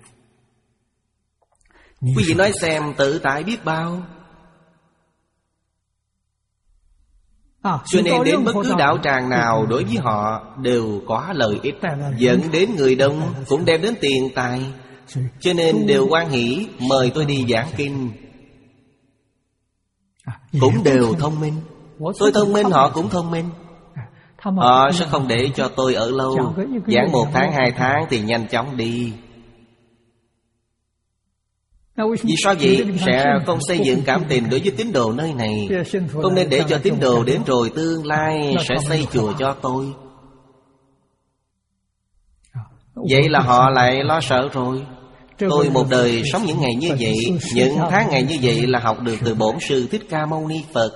Speaker 1: Quý vị nói xem, tự tại biết bao. Cho nên đến bất cứ đạo tràng nào đối với họ đều có lợi ích, dẫn đến người đông cũng đem đến tiền tài. Cho nên đều hoan hỷ mời tôi đi giảng kinh. Cũng đều thông minh. Tôi thông minh, họ cũng thông minh. Họ sẽ không để cho tôi ở lâu. Giảng một tháng, hai tháng thì nhanh chóng đi. Vì sao vậy? Sẽ không xây dựng cảm tình đối với tín đồ nơi này. Không nên để cho tín đồ đến rồi tương lai sẽ xây chùa cho tôi. Vậy là họ lại lo sợ rồi. Tôi một đời sống những ngày như vậy, những tháng ngày như vậy là học được từ Bổn Sư Thích Ca Mâu Ni Phật.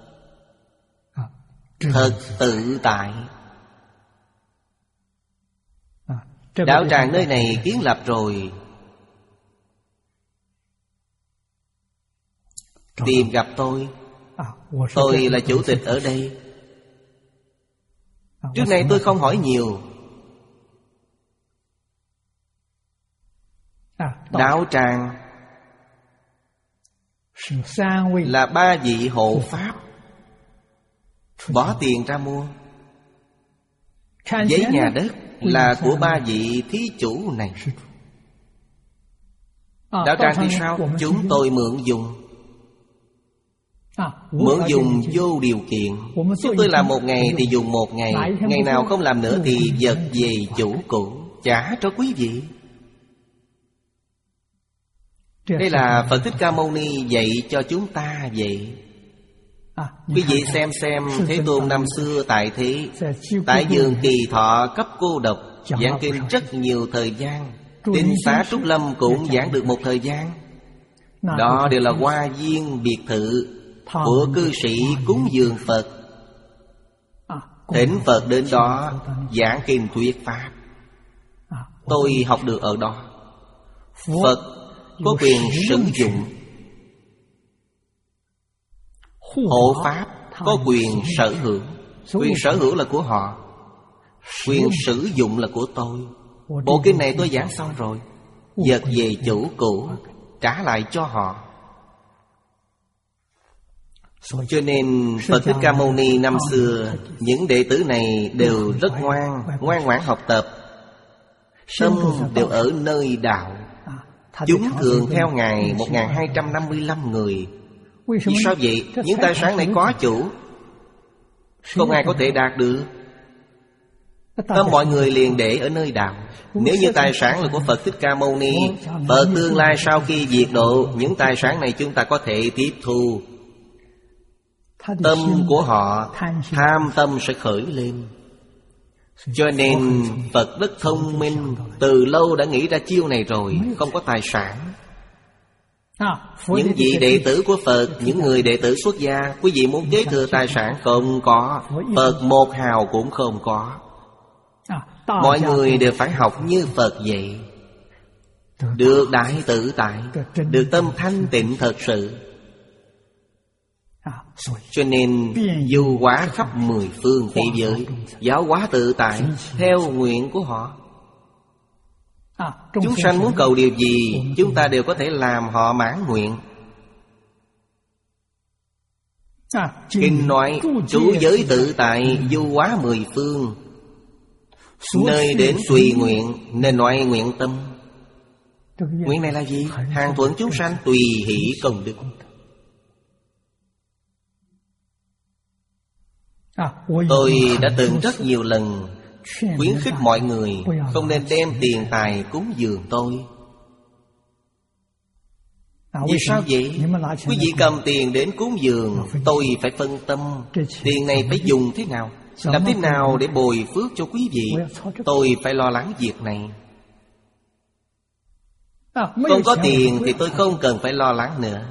Speaker 1: Thật tự tại. Đạo tràng nơi này kiến lập rồi, tìm gặp tôi. Tôi là chủ tịch ở đây. Trước này tôi không hỏi nhiều. Đạo tràng là ba vị hộ pháp bỏ tiền ra mua. Giấy nhà đất là của ba vị thí chủ này. Đạo tràng thì sao? Chúng tôi mượn dùng. Mượn dùng vô điều kiện. Chúng tôi làm một ngày thì dùng một ngày. Ngày nào không làm nữa thì vật về chủ cũ, trả cho quý vị. Đây là Phật Thích Ca Mâu Ni dạy cho chúng ta vậy. Quý vị xem xem Thế Tôn năm xưa tại thế, tại vườn Kỳ Thọ cấp cô độc, giảng kinh rất nhiều thời gian. Tinh Xá Trúc Lâm cũng giảng được một thời gian. Đó đều là hoa viên biệt thự của cư sĩ cúng dường Phật. Thỉnh Phật đến đó giảng kinh thuyết pháp. Tôi học được ở đó. Phật có quyền sử dụng. Hộ pháp có quyền sở hữu. Quyền sở hữu là của họ, quyền sử dụng là của tôi. Bộ kinh này tôi giảng xong rồi, vật về chủ cũ, trả lại cho họ. Cho nên Phật Thích Ca Mâu Ni năm xưa, những đệ tử này đều rất ngoan, ngoan ngoãn học tập. Tâm đều ở nơi đạo. Chúng thường theo Ngài một nghìn hai trăm năm mươi lăm người. Vì sao vậy? Những tài sản này có chủ, không ai có thể đạt được. Tâm mọi người liền để ở nơi đạo. Nếu như tài sản là của Phật Thích Ca Mâu Ni, Phật tương lai sau khi diệt độ, những tài sản này chúng ta có thể tiếp thu. Tâm của họ tham tâm sẽ khởi lên. Cho nên Phật rất thông minh, từ lâu đã nghĩ ra chiêu này rồi. Không có tài sản. Những vị đệ tử của Phật, những người đệ tử xuất gia, quý vị muốn kế thừa tài sản không có. Phật một hào cũng không có. Mọi người đều phải học như Phật vậy, được đại tự tại, được tâm thanh tịnh thật sự. Cho nên du hóa khắp mười phương thế giới, giáo hóa tự tại theo nguyện của họ. Chúng sanh muốn cầu điều gì, chúng ta đều có thể làm họ mãn nguyện. Kinh nói trú giới tự tại, du hóa mười phương, nơi đến tùy nguyện, nên nói nguyện tâm. Nguyện này là gì? Hàng thuận chúng sanh, tùy hỷ công đức. Tôi đã từng rất nhiều lần khuyến khích mọi người không nên đem tiền tài cúng dường tôi. Vì sao vậy? Quý vị cầm tiền đến cúng dường, tôi phải phân tâm tiền này phải dùng thế nào, làm thế nào để bồi phước cho quý vị. Tôi phải lo lắng việc này. Không có tiền thì tôi không cần phải lo lắng nữa.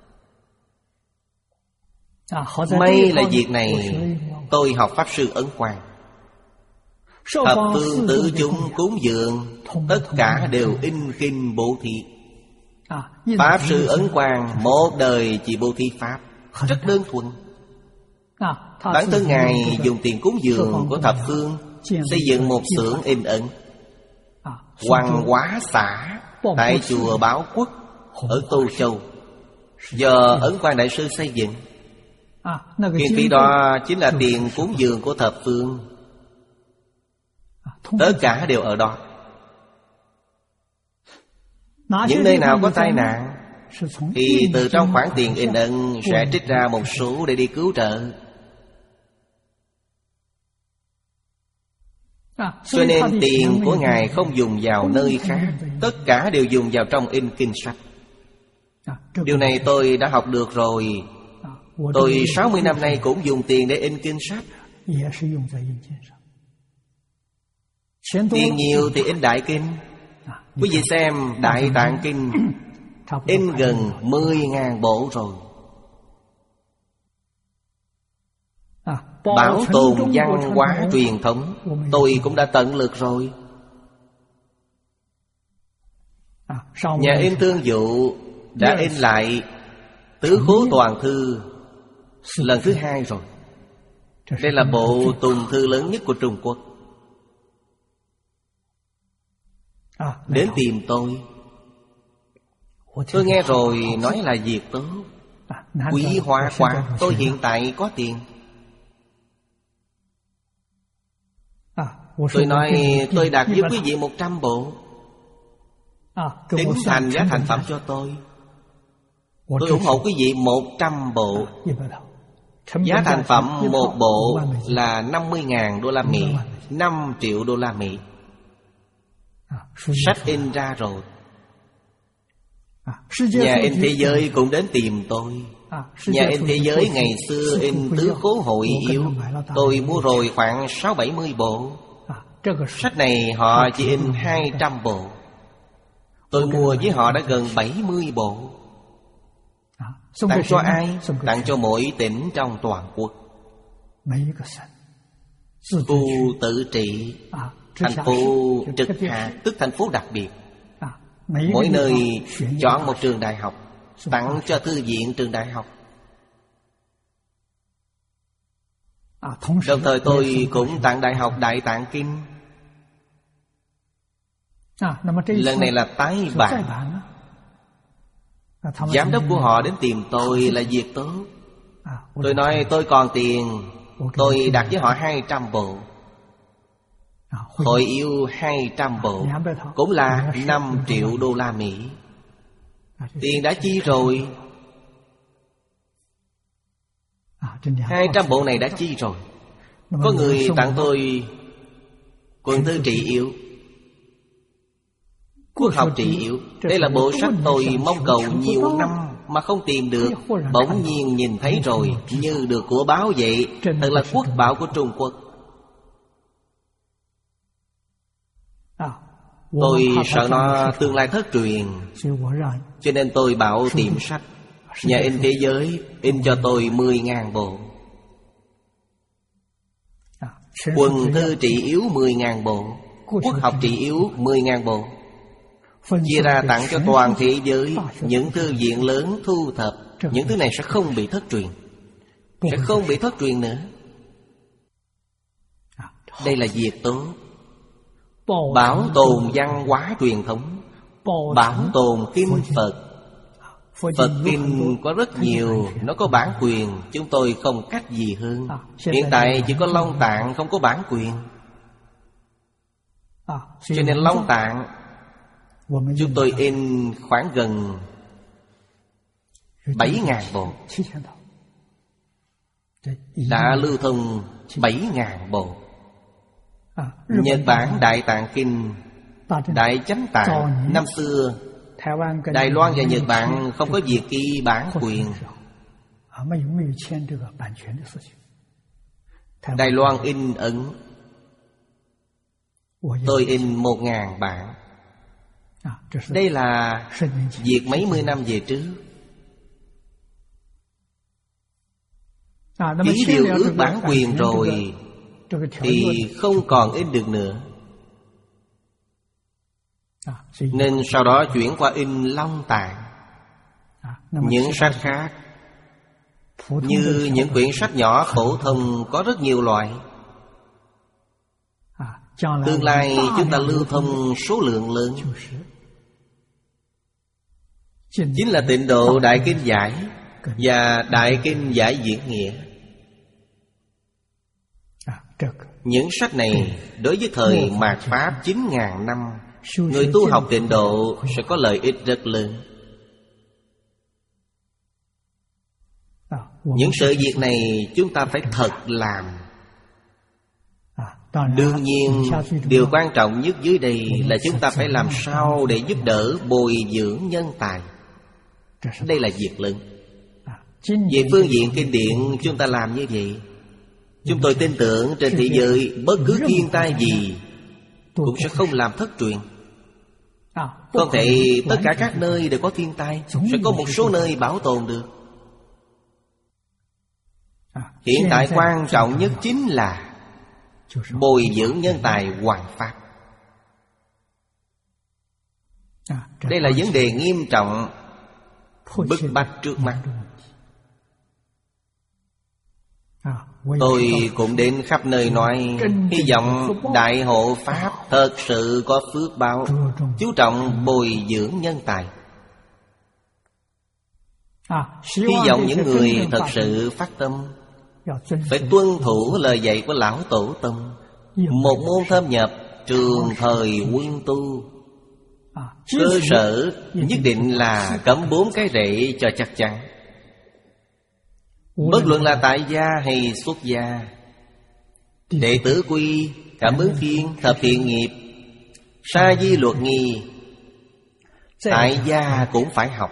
Speaker 1: May là việc này tôi học Pháp Sư Ấn Quang. Thập phương tứ chúng cúng dường, tất cả đều in kinh bố thí. Pháp Sư Ấn Quang một đời chỉ bố thí Pháp, rất đơn thuần. Bản thân Ngài dùng tiền cúng dường của thập phương xây dựng một xưởng in ấn Hoàng Hóa Xã tại chùa Báo Quốc ở Tô Châu, do Ấn Quang Đại Sư xây dựng. Kinh phí đó chính là tiền cúng dường của thập phương. Tất cả đều ở đó. Những nơi nào có tai nạn thì từ trong khoản tiền in ấn sẽ trích ra một số để đi cứu trợ. Cho nên tiền của Ngài không dùng vào nơi khác, tất cả đều dùng vào trong in kinh sách. Điều này tôi đã học được rồi. Tôi sáu mươi năm nay cũng dùng tiền để in kinh sách. Tiền nhiều thì in Đại Kinh. Quý vị xem Đại Tạng Kinh in gần mười ngàn bộ rồi. Bảo tồn văn hóa truyền thống tôi cũng đã tận lực rồi. Nhà in Tương Dụ đã in lại Tứ Khố Toàn Thư lần thứ hai rồi. Đây là bộ tùng thư lớn nhất của Trung Quốc. Đến tìm tôi. Tôi nghe rồi nói là việc tốt, quý hóa quá. Tôi hiện tại có tiền. Tôi nói tôi đặt với quý vị một trăm bộ, tính thành giá thành phẩm cho tôi. Tôi ủng hộ quý vị một trăm bộ. Giá thành phẩm một bộ là năm mươi ngàn đô la Mỹ, năm triệu đô la Mỹ. Sách in ra rồi. Nhà in thế giới cũng đến tìm tôi. Nhà in thế giới ngày xưa in Tứ Khố Hội Yếu, tôi mua rồi khoảng sáu bảy mươi bộ. Sách này họ chỉ in hai trăm bộ. Tôi mua với họ đã gần bảy mươi bộ. Tặng cho ai? Tặng cho mỗi tỉnh trong toàn quốc. Khu tự trị, thành phố trực hạ, tức thành phố đặc biệt. Mỗi nơi chọn một trường đại học, tặng cho thư viện trường đại học. Đồng thời tôi cũng tặng Đại học Đại Tạng Kinh. Lần này là tái bản. Giám đốc của họ đến tìm tôi là việc tốt. Tôi nói tôi còn tiền, tôi đặt với họ hai trăm bộ. Hội Yêu hai trăm bộ, cũng là năm triệu đô la Mỹ. Tiền đã chi rồi. Hai trăm bộ này đã chi rồi. Có người tặng tôi Quân thư trị yếu, quốc học trị yếu. Đây là bộ sách tôi mong cầu nhiều năm mà không tìm được. Bỗng nhiên nhìn thấy rồi, như được của báo vậy. Thật là quốc bảo của Trung Quốc. Tôi sợ nó tương lai thất truyền, cho nên tôi bảo tìm sách. Nhà in Thế Giới in cho tôi mười ngàn bộ. Quân thư trị yếu mười ngàn bộ, quốc học trị yếu mười ngàn bộ. Chia ra tặng cho toàn thế giới. Những thư viện lớn thu thập. Những thứ này sẽ không bị thất truyền, sẽ không bị thất truyền nữa. Đây là việc tốt. Bảo tồn văn hóa truyền thống, bảo tồn kinh Phật. Phật kinh có rất nhiều, nó có bản quyền. Chúng tôi không cách gì hơn. Hiện tại chỉ có Long Tạng không có bản quyền, cho nên Long Tạng chúng tôi in khoảng gần bảy ngàn bộ, đã lưu thông bảy ngàn bộ. Nhật Bản Đại Tạng Kinh, Đại Chánh Tạng, năm xưa Đài Loan và Nhật Bản không có việc ký bản quyền. Đài Loan in ấn, tôi in một ngàn bản. Đây là việc mấy mươi năm về trước. Ký điều ước bản quyền rồi thì không còn in được nữa, nên sau đó chuyển qua in Long Tạng. Những sách khác, như những quyển sách nhỏ phổ thông, có rất nhiều loại. Tương lai chúng ta lưu thông số lượng lớn, chính là Tịnh Độ Đại Kinh Giải và Đại Kinh Giải Diễn Nghĩa. Những sách này đối với thời mạt Pháp chín ngàn năm, người tu học Tịnh Độ sẽ có lợi ích rất lớn. Những sự việc này chúng ta phải thật làm. Đương nhiên, điều quan trọng nhất dưới đây là chúng ta phải làm sao để giúp đỡ bồi dưỡng nhân tài. Đây là việc lớn. Về phương diện kinh điển chúng ta làm như vậy. Chúng tôi tin tưởng trên thế giới bất cứ thiên tai gì cũng sẽ không làm thất truyền. Không thể tất cả các nơi đều có thiên tai, sẽ có một số nơi bảo tồn được. Hiện tại quan trọng nhất chính là bồi dưỡng nhân tài hoằng pháp. Đây là vấn đề nghiêm trọng, bức bách trước mắt. Tôi cũng đến khắp nơi nói, hy vọng Đại Hộ Pháp thật sự có phước báo, chú trọng bồi dưỡng nhân tài. Hy vọng những người thật sự phát tâm phải tuân thủ lời dạy của Lão Tổ Tông. Một môn thâm nhập, trường thời quân tu. Cơ sở nhất định là cấm bốn cái rễ cho chắc chắn. Bất luận là tại gia hay xuất gia, đệ tử quy, cảm ứng thiên, thập thiện nghiệp, sa di luật nghi, tại gia cũng phải học.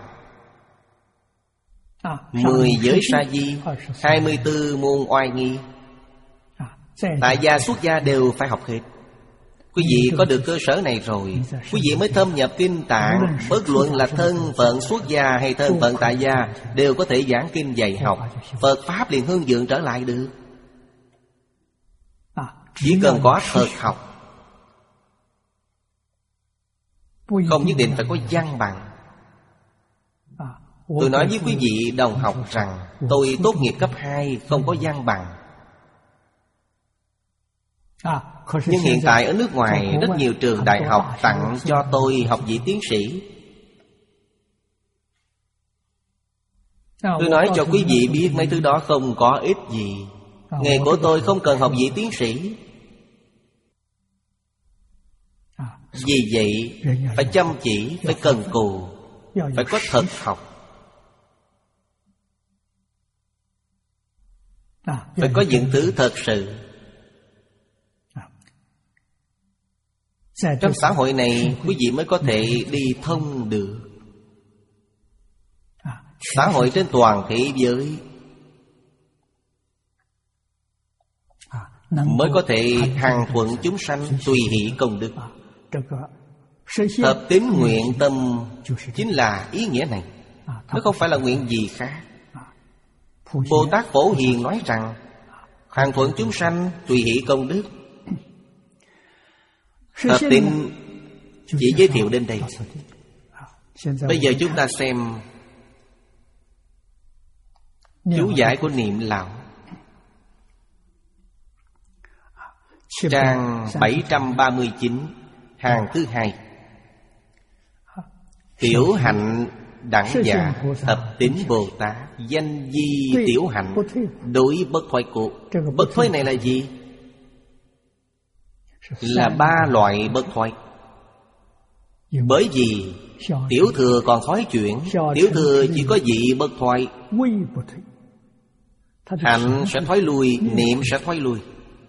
Speaker 1: Mười giới sa di, hai mươi tư môn oai nghi, tại gia xuất gia đều phải học hết. Quý vị có được cơ sở này rồi, quý vị mới thâm nhập kinh tạng. Bất luận là thân phận xuất gia hay thân phận tại gia, đều có thể giảng kinh dạy học. Phật Pháp liền hương vượng trở lại được. Chỉ cần có thật học, không nhất định phải có văn bằng. Tôi nói với quý vị đồng học rằng tôi tốt nghiệp cấp hai, không có văn bằng. Nhưng hiện tại ở nước ngoài rất nhiều trường đại học tặng cho tôi học vị tiến sĩ. Tôi nói cho quý vị biết mấy thứ đó không có ích gì. Nghề của tôi không cần học vị tiến sĩ. Vì vậy phải chăm chỉ, phải cần cù, phải có thật học, phải có những thứ thật sự. Trong xã hội này quý vị mới có thể đi thông được. Xã hội trên toàn thế giới mới có thể hằng thuận chúng sanh, tùy hỷ công đức. Hợp tín nguyện tâm chính là ý nghĩa này, nó không phải là nguyện gì khác. Bồ Tát Phổ Hiền nói rằng hằng thuận chúng sanh, tùy hỷ công đức. Hợp tín chỉ giới thiệu đến đây. Bây giờ chúng ta xem chú giải của Niệm Lão, trang bảy trăm ba mươi chín, hàng thứ hai. Tiểu hạnh đẳng giả thập tín Bồ Tát, danh di tiểu hạnh, đối bất thoái cụ. Bất thoái này là gì? Là ba loại bất thoái. Bởi vì tiểu thừa còn thoái chuyển, tiểu thừa chỉ có vị bất thoái. Hạnh sẽ thoái lui, niệm sẽ thoái lui.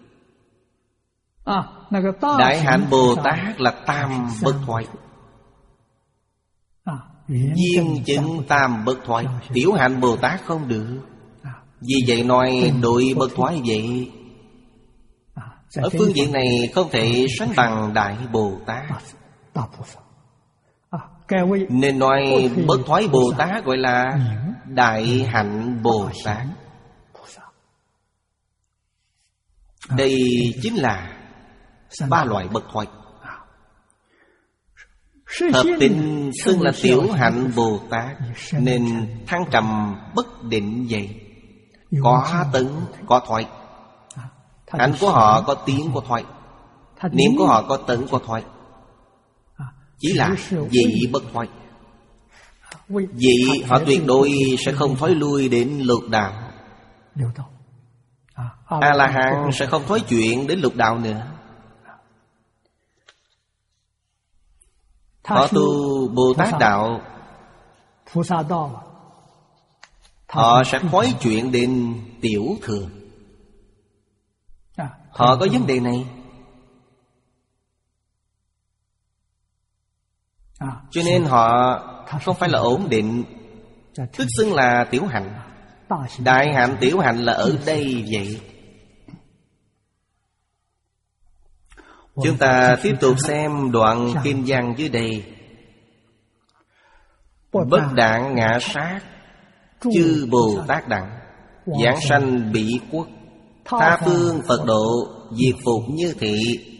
Speaker 1: Đại hạnh Bồ Tát là tam bất thoái, viên chứng tam bất thoái. Tiểu hạnh Bồ Tát không được. Vì vậy nói đội bất thoái vậy. Ở phương diện này không thể sánh bằng Đại Bồ Tát, nên nói bất thoái Bồ Tát gọi là Đại hạnh Bồ Tát. Đây chính là ba loại bất thoái. Hợp tín xưng là tiểu hạnh Bồ Tát, nên thăng trầm bất định vậy. Có tấn, có thoái. Hạnh của họ có tiến, có thoái. Niệm của họ có tấn, có thoái. Chỉ là vị bất thoái. Vị họ tuyệt đối sẽ không thoái lui đến lục đạo. A-la-hán sẽ không thoái chuyển đến lục đạo nữa. Họ tu Bồ Tát đạo, họ sẽ thoái chuyển đến tiểu thừa. Họ có vấn đề này, cho nên họ không phải là ổn định, tức xưng là tiểu hạnh. Đại hạnh tiểu hạnh là ở đây vậy. Chúng ta tiếp tục xem đoạn kinh văn dưới đây. Bất đạn ngã sát, chư Bồ Tát đẳng, giảng sanh bị quốc, tha phương Phật độ, diệt phục như thị.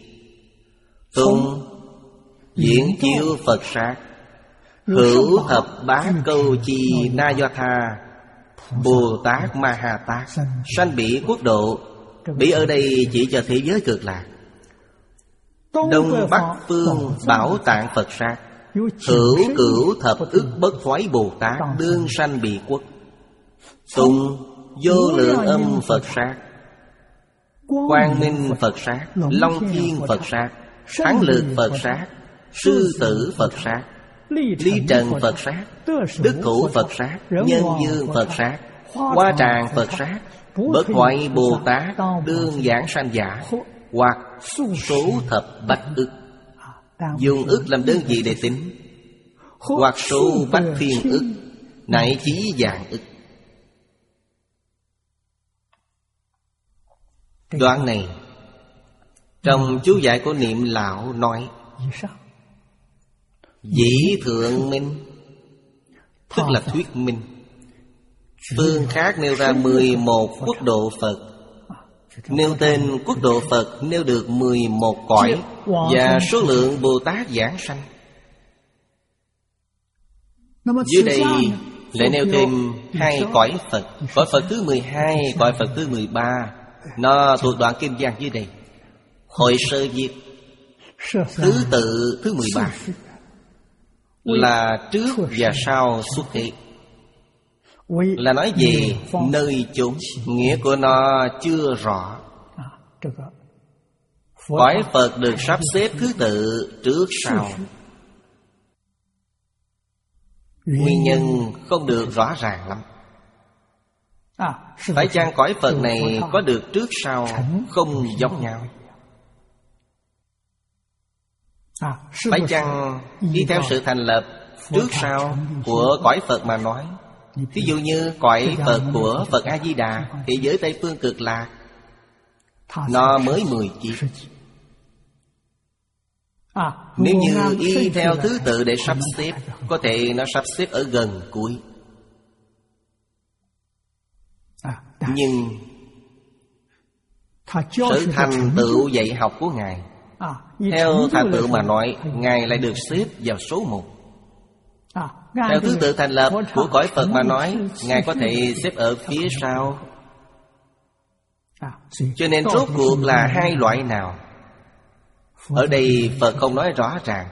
Speaker 1: Tùng diễn chiếu Phật sát, hữu thập bát câu chi na do tha, Bồ Tát Ma Ha Tát, sanh bị quốc độ. Bị ở đây chỉ cho thế giới cực lạc. Đông Bắc phương bảo tạng Phật sát, hữu cửu thập ức bất thoái Bồ Tát, đương sanh bị quốc. Tùng vô lượng âm Phật sát, Quang Minh Phật sát, Long Thiên Phật sát, Thắng Lực Phật sát, Sư Tử Phật sát, Ly Trần Phật sát, Đức Thủ Phật sát, Nhân Dương Phật sát, Hoa Tràng Phật sát, bất thoái Bồ Tát, đương giảng sanh giả, hoặc số thập bách ức. Dùng ức làm đơn vị để tính, hoặc số bách thiên ức, nại chí vạn ức. Đoạn này trong chú giải của Niệm Lão nói dĩ thượng minh, tức là thuyết minh. Phương khác nêu ra mười một quốc độ Phật. Nêu tên quốc độ Phật nêu được mười một cõi, và số lượng Bồ Tát giảng sanh. Dưới đây lại nêu thêm hai cõi Phật. Cõi Phật thứ mười hai, cõi Phật thứ mười ba. Nó thuộc đoạn kinh văn dưới đây. Hội sơ viết thứ tự thứ mười ba là trước và sau xuất thế, là nói về nơi chốn. Nghĩa của nó chưa rõ. Cõi Phật được sắp xếp thứ tự trước sau, nguyên nhân không được rõ ràng lắm. Phải chăng cõi Phật này có được trước sau không giống nhau? Phải chăng đi theo sự thành lập trước sau của cõi Phật mà nói? Ví dụ như cõi Phật của Phật A-di-đà, thế giới Tây Phương Cực Lạc, nó mới mười kiếp. Nếu như y theo thứ tự để sắp xếp, có thể nó sắp xếp ở gần cuối. Nhưng sự thành tựu dạy học của Ngài, theo thành tựu mà nói, Ngài lại được xếp vào số một. Theo thứ tự thành lập của cõi Phật mà nói, Ngài có thể xếp ở phía sau. Cho nên rốt cuộc là hai loại nào? Ở đây Phật không nói rõ ràng.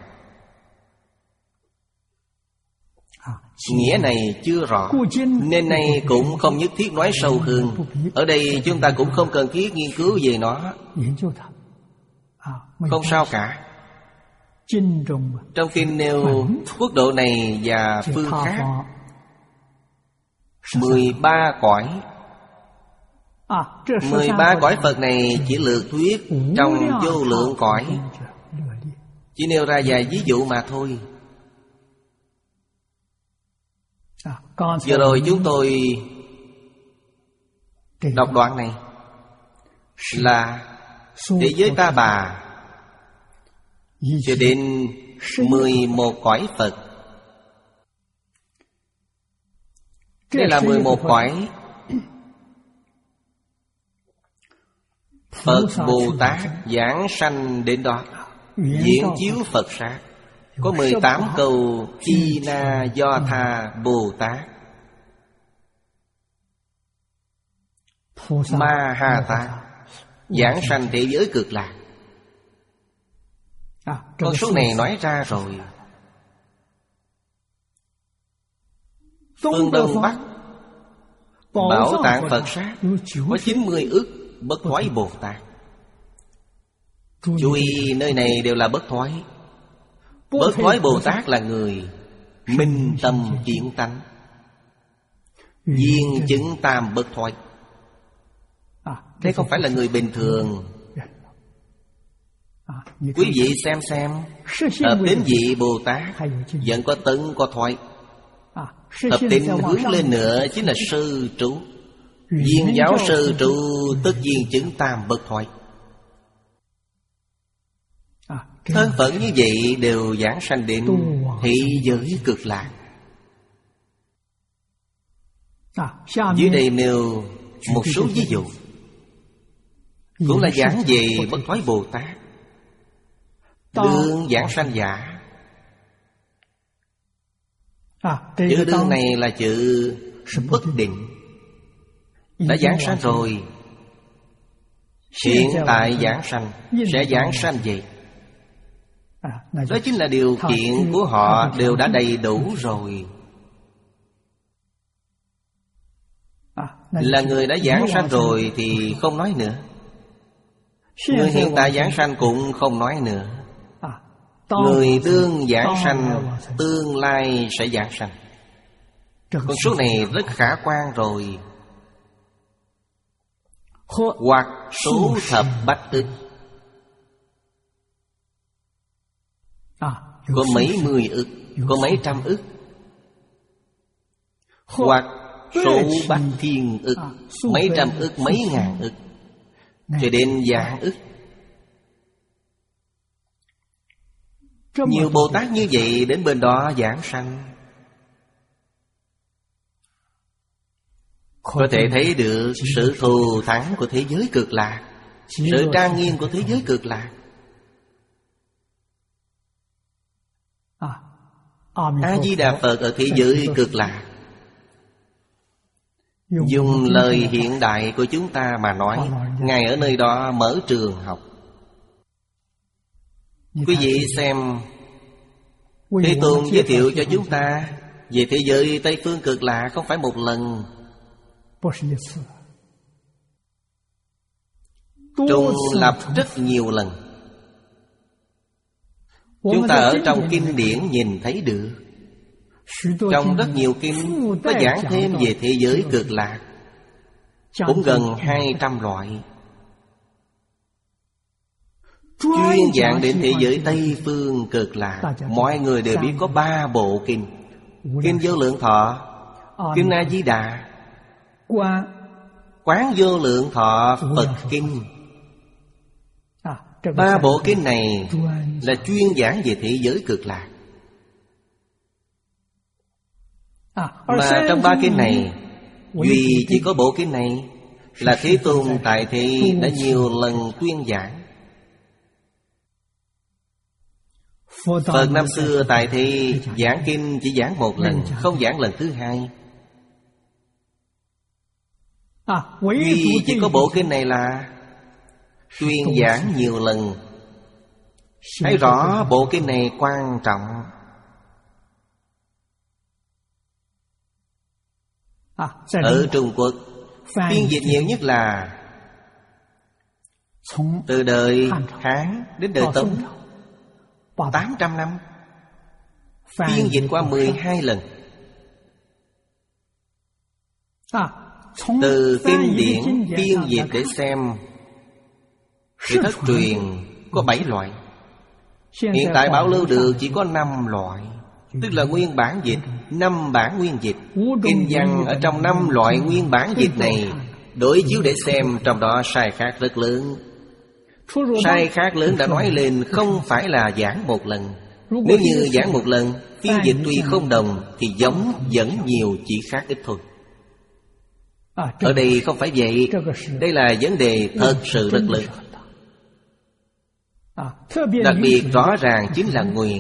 Speaker 1: Nghĩa này chưa rõ, nên nay cũng không nhất thiết nói sâu hơn. Ở đây chúng ta cũng không cần thiết nghiên cứu về nó, không sao cả. Trong kinh nêu quốc độ này và phương khác, mười ba cõi. Mười ba cõi Phật này chỉ lược thuyết trong vô lượng cõi, chỉ nêu ra vài ví dụ mà thôi. Vừa rồi chúng tôi đọc đoạn này là thế giới Ta Bà cho đến mười một cõi Phật. Đây là mười một cõi Phật Bồ Tát giảng sanh đến đó, diễn chiếu Phật sát. Có mười tám câu Y Na Do Tha Bồ Tát, Ma Ha Tát giảng sanh thế giới Cực Lạc. Con số này nói ra rồi. Phương Đông Bắc Bảo Tạng Phật Sát có chín mươi ức bất thoái Bồ Tát. Chú ý, nơi này đều là bất thoái. Bất thoái Bồ Tát là người minh tâm kiến tánh, viên chứng tam bất thoái. Thế không phải là người bình thường. Quý vị xem xem, hợp đến vị Bồ Tát vẫn có tấn có thoái. Hợp đến hướng lên nữa chính là sư trụ. Viên giáo sư trụ tất viên chứng tam bất thoái. Thân phận như vậy đều giảng sanh đến thị giới Cực Lạc. Dưới đây nêu một số ví dụ, cũng là giảng về bất thoái Bồ Tát. Đương giảng sanh giả. Chữ đương này là chữ bất định, đã giảng sanh rồi, hiện tại giảng sanh, sẽ giảng sanh vậy. Đó chính là điều kiện của họ đều đã đầy đủ rồi. Là người đã giảng sanh rồi thì không nói nữa. Người hiện tại giảng sanh cũng không nói nữa. Người đương giảng sanh, tương lai sẽ giảng sanh. Con số này rất khả quan rồi. Hoặc số thập bách ức, có mấy mươi ức, có mấy trăm ức. Hoặc số bát thiên ức, mấy trăm ức, mấy ngàn ức, cho đến vạn ức. Nhiều Bồ Tát như vậy đến bên đó giảng sanh. Có thể thấy được sự thù thắng của thế giới Cực Lạc, sự trang nghiêm của thế giới Cực Lạc. A-di-đà Phật ở thế giới Cực Lạc, dùng lời hiện đại của chúng ta mà nói, Ngài ở nơi đó mở trường học. Quý vị xem, Thế Tôn giới thiệu cho chúng ta về thế giới Tây Phương Cực Lạc không phải một lần, trùng lập rất nhiều lần. Chúng ta ở trong kinh điển nhìn thấy được. Trong rất nhiều kinh có giảng thêm về thế giới Cực Lạc, cũng gần hai trăm loại. chuyên giảng đến thế giới Tây Phương Cực Lạc. Mọi người đều biết có ba bộ kinh: Kinh Vô Lượng Thọ, Kinh A Di Đà, Quán Vô Lượng Thọ Phật Kinh. Ba bộ kinh này là chuyên giảng về thế giới Cực Lạc. Mà trong ba kinh này, duy chỉ có bộ kinh này là Thế Tôn tại thế đã nhiều lần tuyên giảng. Phật năm xưa tại thế giảng kinh chỉ giảng một lần, không giảng lần thứ hai. Duy chỉ có bộ kinh này là tuyên giảng nhiều lần. Thấy rõ bộ kinh này quan trọng. Ở Trung Quốc, phiên dịch nhiều nhất là từ đời Hán đến đời Tống, tám trăm năm. Phiên dịch qua mười hai lần. Từ kinh điển phiên dịch để xem thì thất truyền có bảy loại. Hiện tại bảo lưu được chỉ có năm loại, tức là nguyên bản dịch, năm bản nguyên dịch. Kinh văn ở trong năm loại nguyên bản dịch này đối chiếu để xem, trong đó sai khác rất lớn. Sai khác lớn đã nói lên không phải là giảng một lần. Nếu như giảng một lần, phiên dịch tuy không đồng thì giống vẫn nhiều, chỉ khác ít thôi. Ở đây không phải vậy. Đây là vấn đề thật sự rất lớn. Đặc biệt rõ ràng chính là nguyện.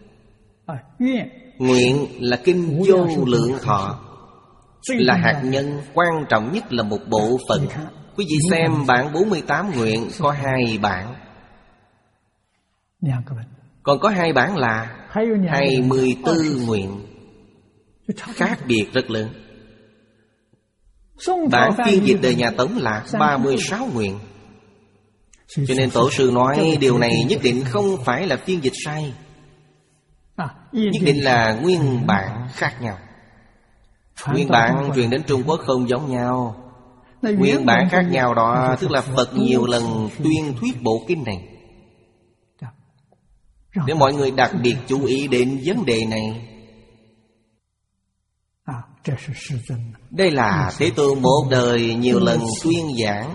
Speaker 1: Nguyện là Kinh Vô Lượng Thọ, là hạt nhân, quan trọng nhất là một bộ phận. Quý vị xem bản bốn mươi tám nguyện có hai bản, còn có hai bản là hai mươi tư nguyện, khác biệt rất lớn. Bản phiên dịch đời nhà Tống là ba mươi sáu nguyện. Cho nên Tổ sư nói điều này nhất định không phải là phiên dịch sai, nhất định là nguyên bản khác nhau. Nguyên bản truyền đến Trung Quốc không giống nhau. Nguyên bản khác nhau đó, tức là Phật nhiều lần tuyên thuyết bộ kinh này, để mọi người đặc biệt chú ý đến vấn đề này. Đây là Thế Tôn một đời nhiều lần tuyên giảng,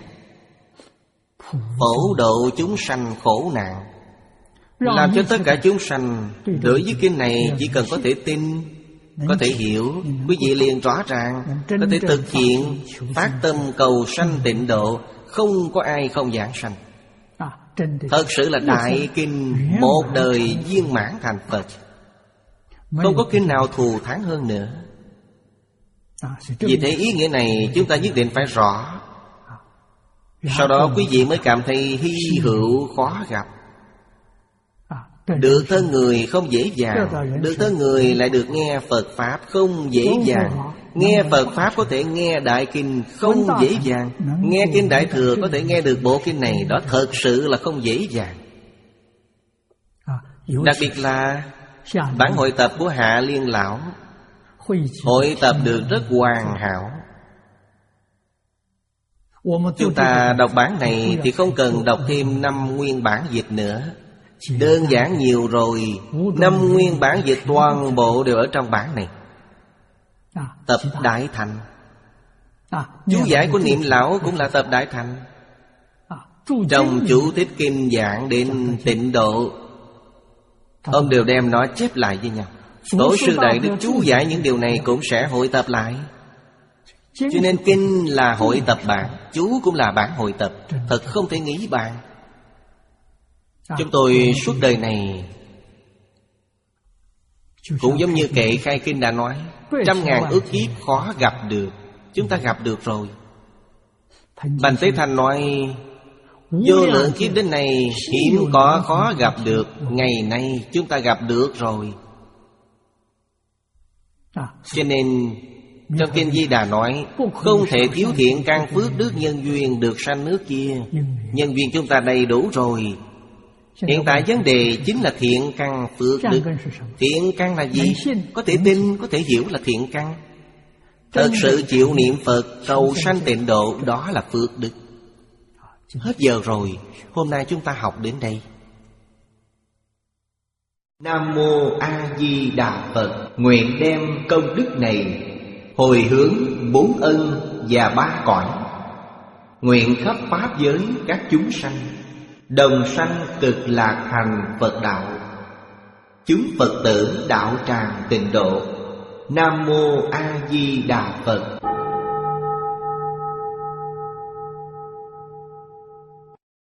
Speaker 1: phổ độ chúng sanh khổ nạn, làm cho tất cả chúng sanh đối với kinh này chỉ cần có thể tin, có thể hiểu, quý vị liền rõ ràng, có thể thực hiện, phát tâm cầu sanh tịnh độ. Không có ai không giảng sanh. Thật sự là đại kinh, một đời viên mãn thành Phật. Không có kinh nào thù thắng hơn nữa. Vì thế ý nghĩa này chúng ta nhất định phải rõ. Sau đó quý vị mới cảm thấy hy hữu khó gặp. Được thân người không dễ dàng, được thân người lại được nghe Phật Pháp không dễ dàng. Nghe Phật Pháp có thể nghe Đại Kinh không dễ dàng. Nghe Kinh Đại Thừa có thể nghe được bộ kinh này, đó thật sự là không dễ dàng. Đặc biệt là bản hội tập của Hạ Liên Lão, hội tập được rất hoàn hảo. Chúng ta đọc bản này thì không cần đọc thêm năm nguyên bản dịch nữa, đơn giản nhiều rồi. Năm nguyên bản dịch toàn bộ đều ở trong bản này. Tập Đại Thành, chú giải của Niệm Lão cũng là tập Đại Thành. Trong chú thích kinh giảng đến tịnh độ, ông đều đem nó chép lại với nhau. Tổ sư Đại Đức chú giải những điều này cũng sẽ hội tập lại. Cho nên kinh là hội tập bản, chú cũng là bản hội tập. Thật không thể nghĩ bàn. Chúng tôi suốt đời này cũng giống như kệ khai kinh đã nói, trăm ngàn ước kiếp khó gặp được. Chúng ta gặp được rồi. Bành Tế Thành nói, vô lượng kiếp đến này hiếm có khó gặp được, ngày nay chúng ta gặp được rồi. Cho nên trong Kinh Di Đà nói, không thể thiếu thiện căn phước đức nhân duyên được sanh nước kia. Nhân duyên chúng ta đầy đủ rồi. Hiện tại vấn đề chính là thiện căn phước đức. Thiện căn là gì? Có thể tin, có thể hiểu là thiện căn. Thật sự chịu niệm Phật, cầu sanh tịnh độ, đó là phước đức. Hết giờ rồi, hôm nay chúng ta học đến đây. Nam Mô A Di Đà Phật. Nguyện đem công đức này hồi hướng bốn ân và ba cõi, nguyện khắp pháp giới các chúng sanh đồng sanh cực lạc thành Phật đạo. Chúng Phật tử đạo tràng tịnh độ. Nam Mô A Di Đà Phật.